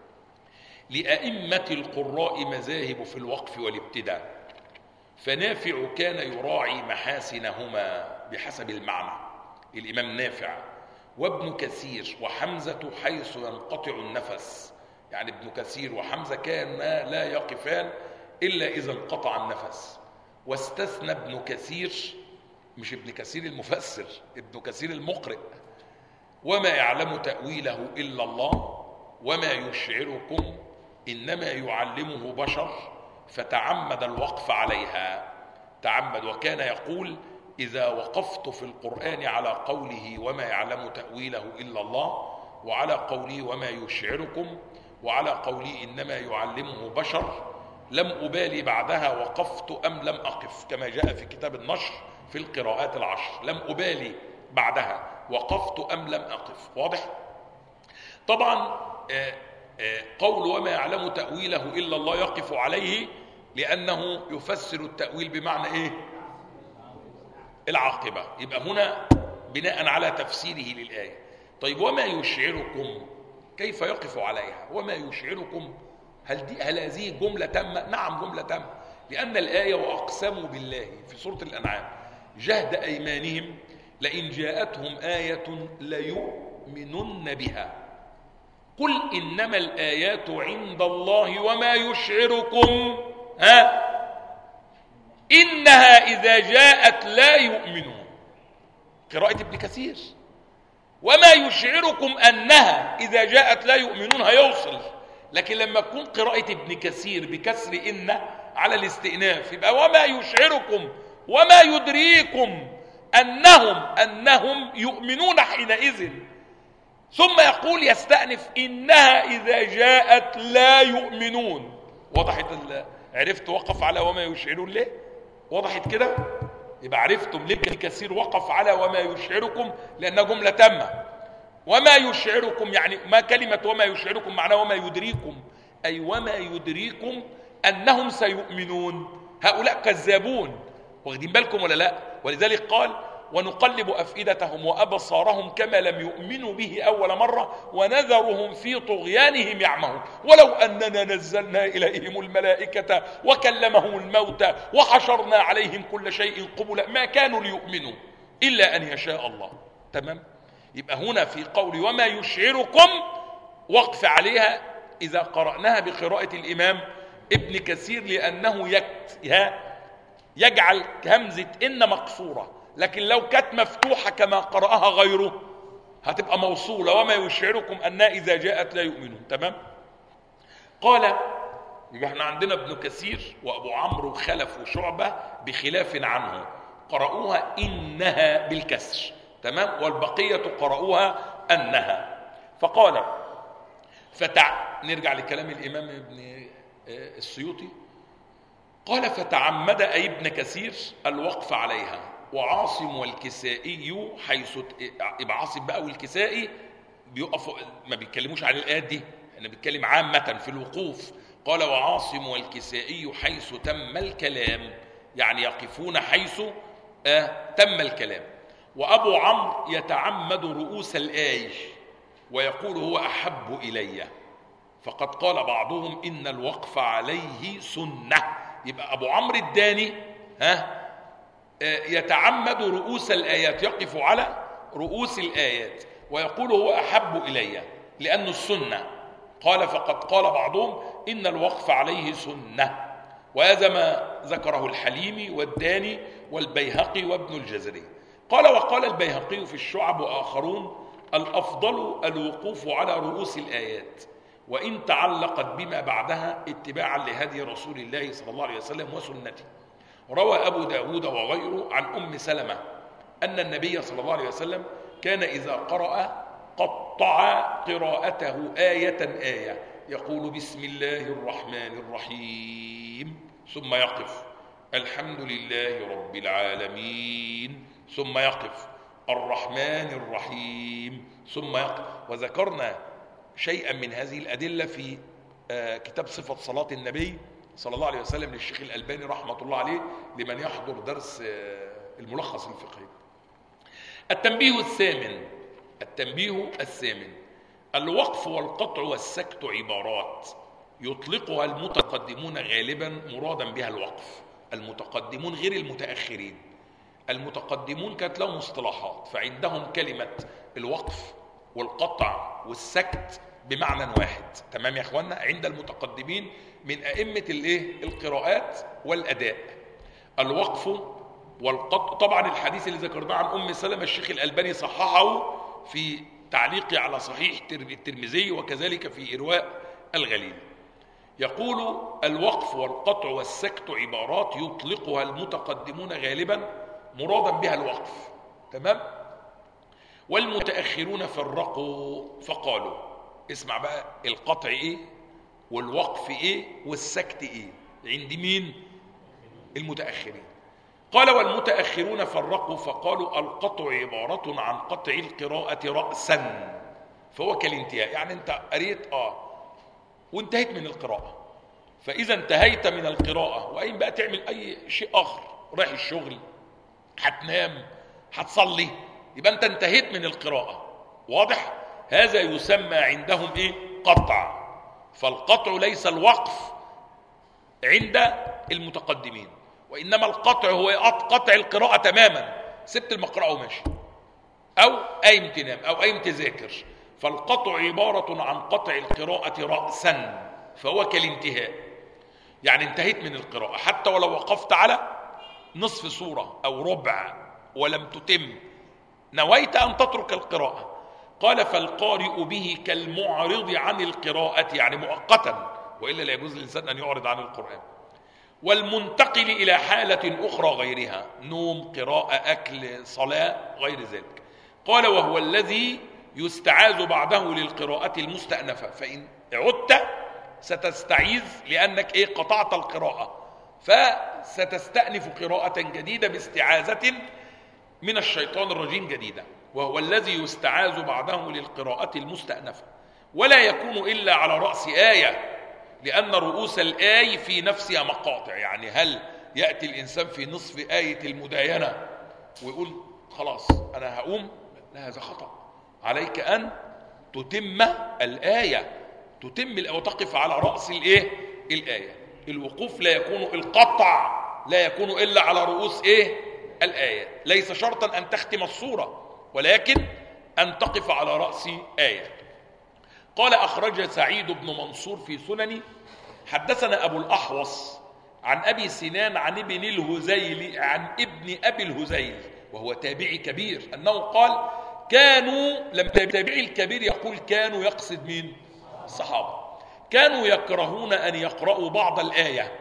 Speaker 1: لأئمة القراء مذاهب في الوقف والابتداء، فنافع كان يراعي محاسنهما بحسب المعنى، الإمام نافع، وابن كثير وحمزة حيث ينقطع النفس، يعني ابن كثير وحمزة كانا لا يقفان إلا إذا انقطع النفس. واستثنى ابن كثير، مش ابن كثير المفسر، ابن كثير المقرئ: وما يعلم تأويله إلا الله وما يشعركم إنما يعلمه بشر فتعمد الوقف عليها، تعمد، وكان يقول: إذا وقفت في القرآن على قوله وما يعلم تأويله إلا الله، وعلى قوله وما يشعركم، وعلى قوله إنما يعلمه بشر، لم أبالي بعدها وقفت أم لم أقف، كما جاء في كتاب النشر في القراءات العشر، لم أبالي بعدها وقفت أم لم أقف. واضح؟ طبعا قول وما يعلم تأويله إلا الله يقف عليه، لأنه يفسر التأويل بمعنى إيه؟ العاقبة. يبقى هنا بناء على تفسيره للآية. طيب وما يشعركم، كيف يقف عليها؟ وما يشعركم، هل هذه جملة تامة؟ نعم جملة تامة، لأن الآية وأقسموا بالله في سورة الأنعام جهد أيمانهم لئن جاءتهم آية ليؤمنن بها، قل إنما الآيات عند الله وما يشعركم إنها إذا جاءت لا يؤمنون. قراءة ابن كثير: وما يشعركم أنها إذا جاءت لا يؤمنون، هيوصل. لكن لما تكون قراءة ابن كثير بكسر إن على الاستئناف، يبقى وما يشعركم وما يدريكم أنهم يؤمنون حينئذ، ثم يقول يستأنف إنها إذا جاءت لا يؤمنون. وضحت؟ عرفت وقف على وما يشعرون ليه؟ وضحت كده؟ يبقى عرفتم ليه ابن كثير وقف على وما يشعركم، لأنها جملة تامة. وما يشعركم يعني ما كلمة وما يشعركم معناه وما يدريكم، أي وما يدريكم أنهم سيؤمنون، هؤلاء كذابون. واخدين بالكم ولا لا؟ ولذلك قال: ونقلب أفئدتهم وأبصارهم كما لم يؤمنوا به أول مرة ونذرهم في طغيانهم يعمهون ولو أننا نزلنا إليهم الملائكة وكلمهم الموتى وحشرنا عليهم كل شيء قبلا ما كانوا ليؤمنوا إلا أن يشاء الله. تمام؟ يبقى هنا في قول وما يشعركم وقف عليها إذا قرأناها بقراءة الإمام ابن كثير، لأنه يجعل همزة إن مقصورة، لكن لو كانت مفتوحة كما قرأها غيره هتبقى موصولة: وما يشعركم أنها إذا جاءت لا يؤمنون. تمام؟ قال يبقى احنا عندنا ابن كثير وأبو عمرو وخلف وشعبة بخلاف عنه قرأوها إنها بالكسر. تمام؟ والبقية قرأوها أنها. فقال نرجع لكلام الإمام ابن السيوطي. قال: فتعمد أي ابن كثير الوقف عليها، وعاصم والكسائي حيث يبقى عاصم بقى والكسائي بيقفوا ما بيتكلموش عن الآيات دي، احنا بنتكلم عامة في الوقوف. قال: وعاصم والكسائي حيث تم الكلام، يعني يقفون حيث تم الكلام. وأبو عمرو يتعمد رؤوس الآية ويقول هو أحب إلي، فقد قال بعضهم إن الوقف عليه سنة. يبقى أبو عمرو الداني يتعمد رؤوس الآيات، يقف على رؤوس الآيات ويقول هو أحب إلي لأنه السنة. قال: فقد قال بعضهم إن الوقف عليه سنة. وهذا ما ذكره الحليمي والداني والبيهقي وابن الجزري. قال: وقال البيهقي في الشعب وآخرون: الأفضل الوقوف على رؤوس الآيات وإن تعلقت بما بعدها اتباعا لهدي رسول الله صلى الله عليه وسلم وسنته. روى أبو داود وغيره عن أم سلمة أن النبي صلى الله عليه وسلم كان إذا قرأ قطع قراءته آية يقول: بسم الله الرحمن الرحيم، ثم يقف: الحمد لله رب العالمين، ثم يقف: الرحمن الرحيم، ثم يقف. وذكرنا شيئا من هذه الأدلة في كتاب صفة صلاة النبي صلى الله عليه وسلم للشيخ الألباني رحمة الله عليه لمن يحضر درس الملخص الفقهي. التنبيه الثامن: الوقف والقطع والسكت عبارات يطلقها المتقدمون غالبا مرادا بها الوقف، المتقدمون غير المتأخرين. المتقدمون كانت لهم مصطلحات، فعندهم كلمة الوقف والقطع والسكت بمعنى واحد. تمام يا اخوانا؟ عند المتقدمين من أئمة القراءات والأداء. الوقف والقطع، طبعا الحديث اللي ذكرناه عن أم سلمة الشيخ الألباني صححه في تعليقه على صحيح الترمذي وكذلك في إرواء الغليل. يقول الوقف والقطع والسكت عبارات يطلقها المتقدمون غالبا مرادا بها الوقف، تمام؟ والمتأخرون فرقوا فقالوا، اسمع بقى، القطع ايه والوقف ايه والسكت ايه عند مين؟ المتأخرين. قال والمتأخرون فرقوا فقالوا القطع عبارة عن قطع القراءة رأسا فهو كالانتهاء. يعني انت قريت وانتهيت من القراءة، فإذا انتهيت من القراءة وأين بقى تعمل أي شيء آخر، رايح الشغل، هتنام، هتصلي، يبقى انت انتهيت من القراءة. واضح؟ هذا يسمى عندهم ايه؟ قطع. فالقطع ليس الوقف عند المتقدمين، وإنما القطع هو قطع القراءة تماما، سبت المقرأة وماشي، أو قايم تنام أو قايم تذاكر. فالقطع عبارة عن قطع القراءة رأسا فهو كالانتهاء، يعني انتهيت من القراءة حتى ولو وقفت على نصف سورة أو ربع ولم تتم، نويت أن تترك القراءة. قال فالقارئ به كالمعرض عن القراءة، يعني مؤقتا، وإلا لا يجوز للإنسان أن يعرض عن القرآن. والمنتقل إلى حالة أخرى غيرها، نوم، قراءة، أكل، صلاة، غير ذلك. قال وهو الذي يستعاذ بعده للقراءة المستأنفة، فإن عدت ستستعيذ لأنك قطعت القراءة، فستستأنف قراءة جديدة باستعاذة من الشيطان الرجيم جديدة. وهو الذي يستعاذ بعده للقراءة المستأنفة، ولا يكون إلا على رأس آية، لأن رؤوس الآي في نفسها مقاطع. يعني هل يأتي الإنسان في نصف آية المداينة ويقول خلاص أنا هقوم؟ لا، هذا خطأ. عليك أن تتم الآية، وتقف على رأس الآية. الوقوف لا يكون، القطع لا يكون إلا على رؤوس الآية. ليس شرطا أن تختم السورة، ولكن أن تقف على رأس آية. قال أخرج سعيد بن منصور في سننه حدثنا أبو الأحوص عن أبي سنان عن ابن الهزيل عن ابن أبي الهزيل وهو تابعي كبير أنه قال كانوا، لما تابعي الكبير يقول كانوا يقصد مين؟ الصحابة. كانوا يكرهون أن يقرأوا بعض الآية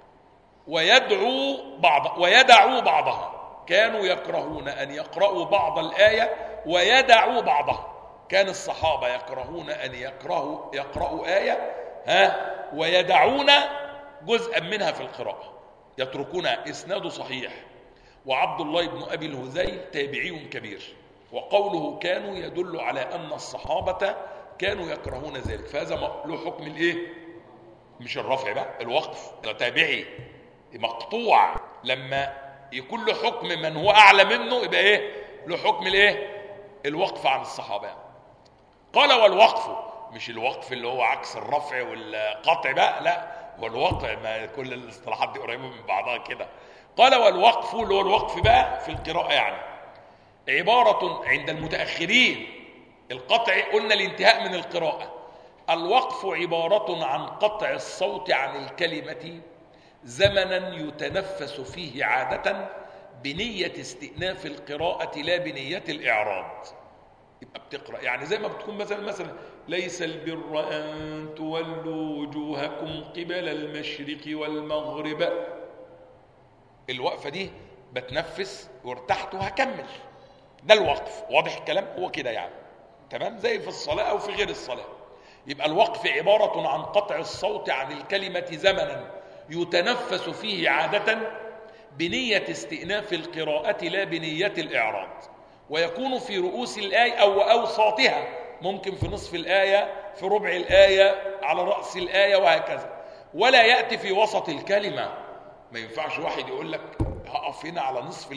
Speaker 1: ويدعوا بعضها. كانوا يكرهون أن يقرأوا بعض الآية ويدعوا بعضها. كان الصحابة يكرهون أن يقرأوا آية ويدعون جزءا منها في القراءة، يتركونها. إسناده صحيح. وعبد الله بن أبي الهذيل تابعي كبير، وقوله كانوا يدل على أن الصحابة كانوا يكرهون ذلك، فهذا له حكم مش الرفع بقى، الوقف. تابعي مقطوع لما يكون له حكم من هو أعلى منه يبقى له حكم الوقف عن الصحابة. قال والوقف، مش الوقف اللي هو عكس الرفع والقطع بقى، لا، والوقع، ما كل الاصطلاحات دي قريبة من بعضها كده. قال والوقف اللي هو الوقف بقى في القراءة، يعني عبارة عند المتأخرين. القطع قلنا الانتهاء من القراءة. الوقف عبارة عن قطع الصوت عن الكلمة زمنا يتنفس فيه عادة بنية استئناف القراءة لا بنية الإعراض. يبقى بتقرأ، يعني زي ما بتكون مثلا ليس البر أن تولوا وجوهكم قبل المشرق والمغرب. الوقفة دي بتنفس وارتحت وهكمل، ده الوقف. واضح الكلام؟ هو كده يعني، تمام، زي في الصلاة أو في غير الصلاة. يبقى الوقف عبارة عن قطع الصوت عن الكلمة زمنا يتنفس فيه عادة بنية استئناف القراءة لا بنية الإعراض، ويكون في رؤوس الآية أو أوساطها، ممكن في نصف الآية، في ربع الآية، على رأس الآية، وهكذا. ولا يأتي في وسط الكلمة. ما ينفعش واحد يقول لك هقف هنا على نصف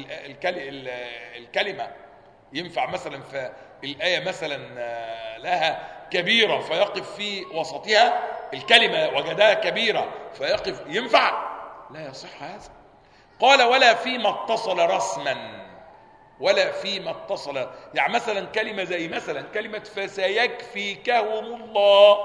Speaker 1: الكلمة. ينفع مثلا في الآية مثلا لها كبيرة فيقف في وسطها الكلمة، وجدها كبيرة فيقف، ينفع؟ لا يصح هذا. قال ولا فيما اتصل رسما، ولا فيما اتصل، يعني مثلا كلمة زي مثلا كلمة فسيكفيكهم الله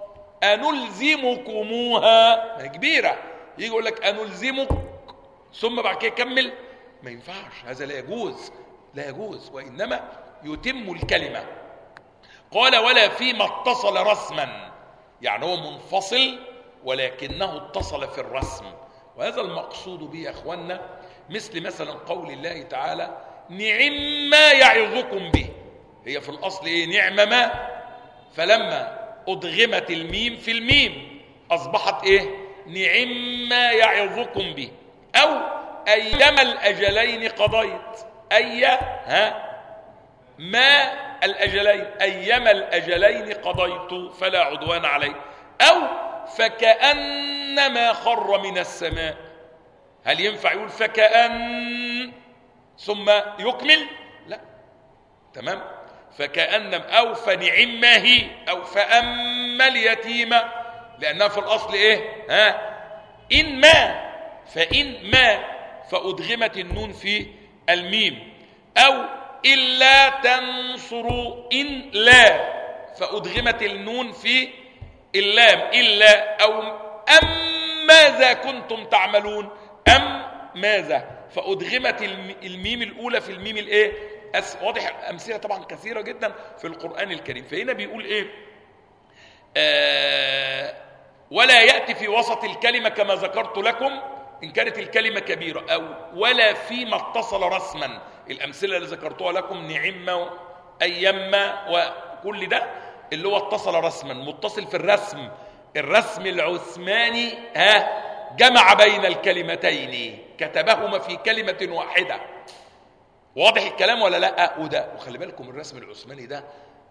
Speaker 1: أنلزمكموها، ما هي كبيرة، يجي يقول لك أنلزمك ثم بعد كده يكمل، ما ينفعش، هذا لا يجوز، لا يجوز، وإنما يتم الكلمة. قال ولا فيما اتصل رسما، يعني هو منفصل ولكنه اتصل في الرسم. وهذا المقصود به يا اخوانا، مثلا قول الله تعالى نعم ما يعظكم به. هي في الاصل ايه؟ نعم ما، فلما ادغمت الميم في الميم اصبحت ايه؟ نعم ما يعظكم به. او ايما الاجلين قضيت، ما الأجلين، أيما الأجلين قضيت فلا عدوان عليه. أو فكأنما خر من السماء. هل ينفع يقول فكأن ثم يكمل؟ لا، تمام. فكأن أو فنعما هي، أو فأما اليتيم، لأنها في الأصل إيه؟ إن ما، فإن ما فأدغمت النون في الميم. أو إلا تنصروا، إن لا فأدغمت النون في اللام، إلا. أو أم ماذا كنتم تعملون، أم ماذا فأدغمت الميم الأولى في الميم الإيه؟ واضح. أمثلة طبعا كثيرة جدا في القرآن الكريم. فهنا بيقول إيه؟ ولا يأتي في وسط الكلمة كما ذكرت لكم إن كانت الكلمة كبيرة، أو ولا فيما اتصل رسما. الأمثلة اللي ذكرتها لكم نعم أيما وكل ده اللي هو اتصل رسما، متصل في الرسم. الرسم العثماني جمع بين الكلمتين، كتبهما في كلمة واحدة. واضح الكلام ولا لا؟ وخلي بالكم الرسم العثماني ده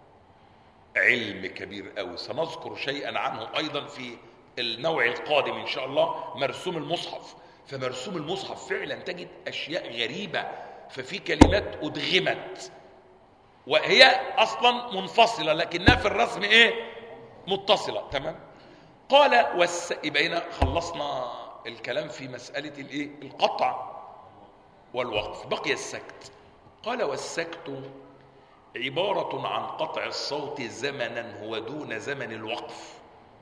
Speaker 1: علم كبير قوي، سنذكر شيئا عنه أيضا في النوع القادم إن شاء الله، مرسوم المصحف. فمرسوم المصحف فعلا تجد أشياء غريبة، ففي كلمات أدغمت وهي أصلا منفصلة لكنها في الرسم إيه؟ متصلة. تمام. قال يبقى هنا خلصنا الكلام في مسألة الإيه؟ القطع والوقف، بقي السكت. قال والسكت عبارة عن قطع الصوت زمنا هو دون زمن الوقف،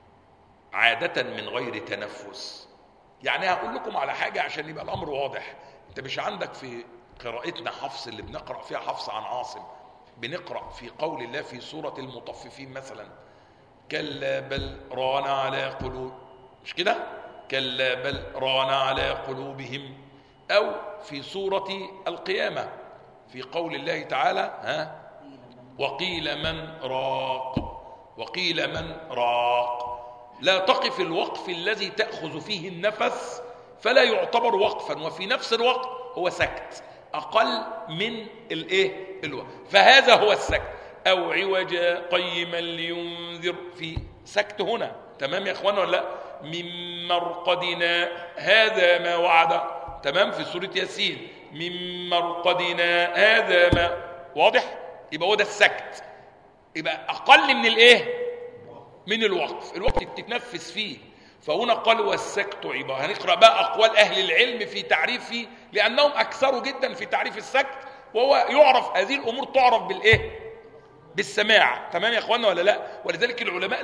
Speaker 1: عادة من غير تنفس. يعني هقول لكم على حاجة عشان يبقى الأمر واضح. انت مش عندك في قراءتنا حفص اللي بنقرأ فيها حفص عن عاصم، بنقرأ في قول الله في سورة المطففين مثلا كلا بل ران على قلوب، مش كده؟ كلا بل ران على قلوبهم. أو في سورة القيامة في قول الله تعالى وقيل من راق، وقيل من راق. لا تقف الوقف الذي تأخذ فيه النفس فلا يعتبر وقفا، وفي نفس الوقت هو سكت أقل من الوقف، فهذا هو السكت. أو عوجا قيما لينذر، في سكت هنا. تمام يا أخوان ولا لا؟ من مرقدنا هذا ما وعد، تمام، في سورة ياسين من مرقدنا هذا ما، واضح؟ يبقى هو ده السكت، يبقى أقل من من الوقف. الوقت بتتنفس فيه. فهنا قال والسكت عبارة. هنقرأ بقى أقوال أهل العلم في تعريفه لأنهم أكثروا جدا في تعريف السكت، وهو يعرف، هذه الأمور تعرف بالسماع. تمام يا أخوانا ولا لا؟ ولذلك العلماء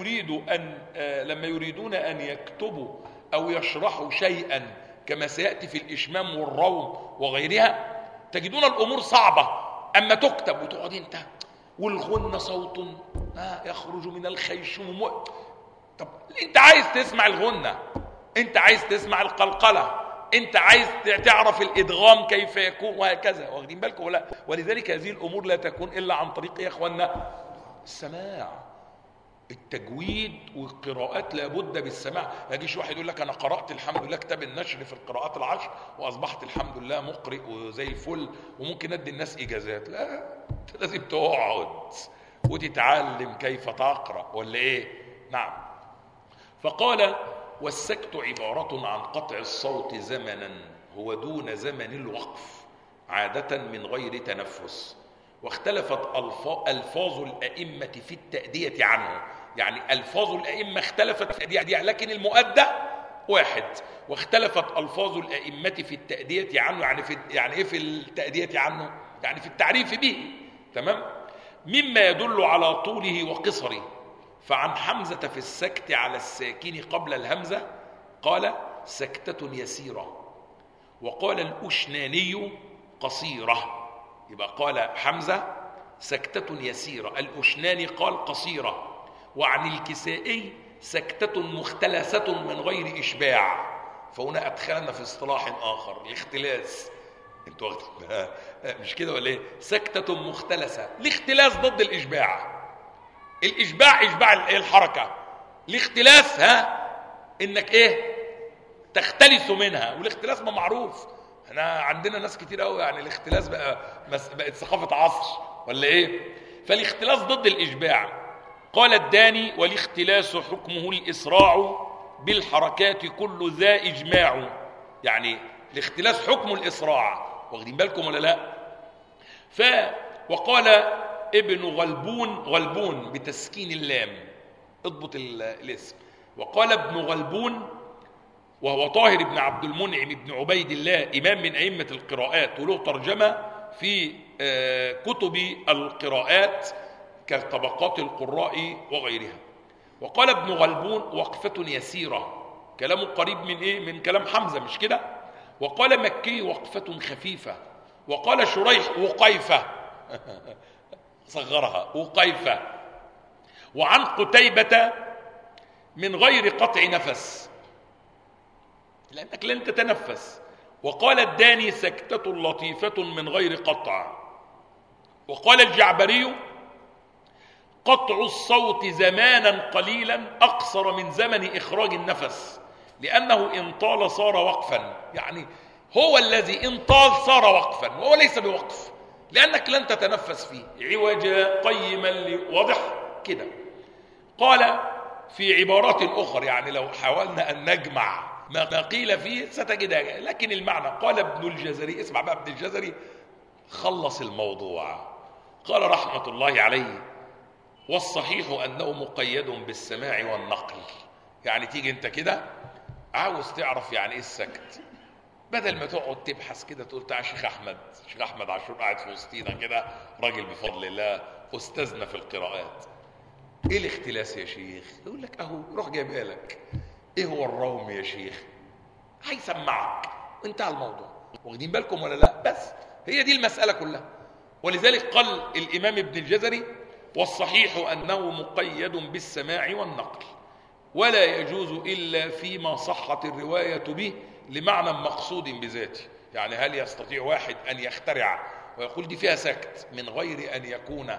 Speaker 1: لما يريدون أن يكتبوا أو يشرحوا شيئا كما سيأتي في الإشمام والروم وغيرها، تجدون الأمور صعبة أما تكتب وتقعد انت والغنة صوت يخرج من الخيشوم. طب انت عايز تسمع الغنة، انت عايز تسمع القلقلة، انت عايز تعرف الادغام كيف يكون وهكذا. واخدين بالكم ولا؟ ولذلك هذه الامور لا تكون الا عن طريق يا اخوانا السماع. التجويد والقراءات لابد بالسماع. ما يجيش واحد يقول لك انا قرات الحمد لله كتاب النشر في القراءات العشر واصبحت الحمد لله مقرئ وزي الفل وممكن ادي الناس اجازات. لا، انت لازم تقعد وتتعلم كيف تقرا ولا ايه؟ نعم. فقال والسكت عبارة عن قطع الصوت زمنا هو دون زمن الوقف، عادة من غير تنفس. واختلفت ألفاظ الأئمة في التأدية عنه. يعني ألفاظ الأئمة اختلفت في التأدية، لكن المؤدى واحد. واختلفت ألفاظ الأئمة في التأدية عنه، يعني إيه في التأدية عنه؟ يعني في التعريف به. تمام؟ مما يدل على طوله وقصره. فعن حمزة في السكت على الساكن قبل الهمزة قال سكتة يسيرة، وقال الأشناني قصيرة. يبقى قال حمزة سكتة يسيرة، الأشناني قال قصيرة. وعن الكسائي سكتة مختلسة من غير إشباع، فهنا أدخلنا في اصطلاح آخر، الاختلاس. انتوا واخدين مش كده ولا ايه؟ سكتة مختلسة. الاختلاس ضد الإشباع. الإشباع إشباع الحركة، الاختلاس إنك إيه؟ تختلس منها. والاختلاس ما معروف، احنا عندنا ناس كتير قوي يعني الاختلاس بقت ثقافة عصر ولا ايه؟ فالاختلاس ضد الإشباع. قال الداني: والاختلاس حكمه الإسراع بالحركات كل ذا إجماع. يعني الاختلاس حكم الإسراع، واخدين بالكم ولا لا؟ وقال ابن غلبون بتسكين اللام، اضبط الاسم. وقال ابن غلبون وهو طاهر بن عبد المنعم بن عبيد الله، إمام من أئمة القراءات، وله ترجمة في كتب القراءات كطبقات القراء وغيرها. وقال ابن غلبون: وقفة يسيرة. كلامه قريب من إيه؟ من كلام حمزة، مش كده؟ وقال مكي: وقفة خفيفة. وقال شريح: وقيفة صغرها، وقيفة. وعن قتيبة: من غير قطع نفس، لأنك لن تتنفس. وقال الداني: سكتة لطيفة من غير قطع. وقال الجعبري: قطع الصوت زمانا قليلا أقصر من زمن إخراج النفس، لأنه إن طال صار وقفا. يعني هو الذي إن طال صار وقفا، وهو ليس بوقف، لأنك لن تتنفس فيه. عوجا قيما واضح كده. قال في عبارات أخرى، يعني لو حاولنا أن نجمع ما قيل فيه ستجدها، لكن المعنى. قال ابن الجزري، اسمع بقى، ابن الجزري خلص الموضوع، قال رحمة الله عليه: والصحيح أنه مقيد بالسماع والنقل. يعني تيجي انت كده عاوز تعرف يعني ايه السكت، بدل ما تقعد تبحث كده تقول تعال شيخ احمد عاشور قاعد في وسطينا كده، راجل بفضل الله استاذنا في القراءات، ايه الاختلاس يا شيخ؟ يقول لك اهو، روح جايبها لك. ايه هو الروم يا شيخ؟ هيسمعك، انتهى الموضوع. واخدين بالكم ولا لا؟ بس هي دي المسألة كلها. ولذلك قال الإمام ابن الجزري: والصحيح أنه مقيد بالسماع والنقل، ولا يجوز إلا فيما صحت الرواية به لمعنى مقصود بذاته. يعني هل يستطيع واحد أن يخترع ويقول دي فيها سكت من غير أن يكون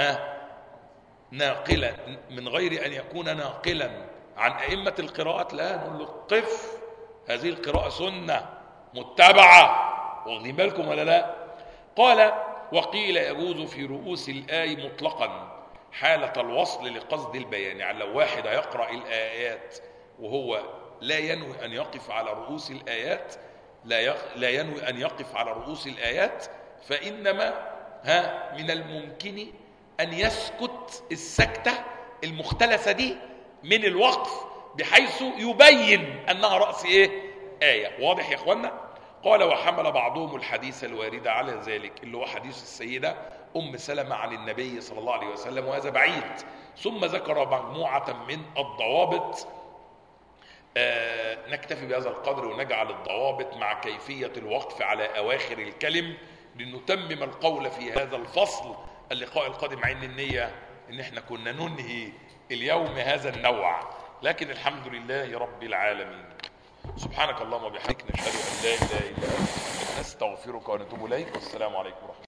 Speaker 1: ناقلا، من غير أن يكون ناقلا عن أئمة القراءات؟ لا، نقول له قف، هذه القراءة سنة متبعة. واخدين بالكم ولا لا؟ قال: وقيل يجوز في رؤوس الآي مطلقا حالة الوصل لقصد البيان. يعني لو واحد يقرأ الآيات وهو لا ينوي أن يقف على رؤوس الآيات، لا ينوي أن يقف على رؤوس الآيات، فإنما من الممكن أن يسكت السكتة المختلسة دي من الوقف بحيث يبين أنها رأس آية. واضح يا أخوانا؟ قال: وحمل بعضهم الحديث الوارد على ذلك، اللي هو حديث السيدة أم سلمة عن النبي صلى الله عليه وسلم، وهذا بعيد. ثم ذكر مجموعة من الضوابط. نكتفي بهذا القدر ونجعل الضوابط مع كيفية الوقف على أواخر الكلم لنتمم القول في هذا الفصل. اللقاء القادم عين النية إن احنا كنا ننهي اليوم هذا النوع، لكن الحمد لله رب العالمين. سبحانك اللهم وبحمدك، نشهد أن لا إله إلا أنت، نستغفرك ونتوب إليك، والسلام عليكم ورحمة الله.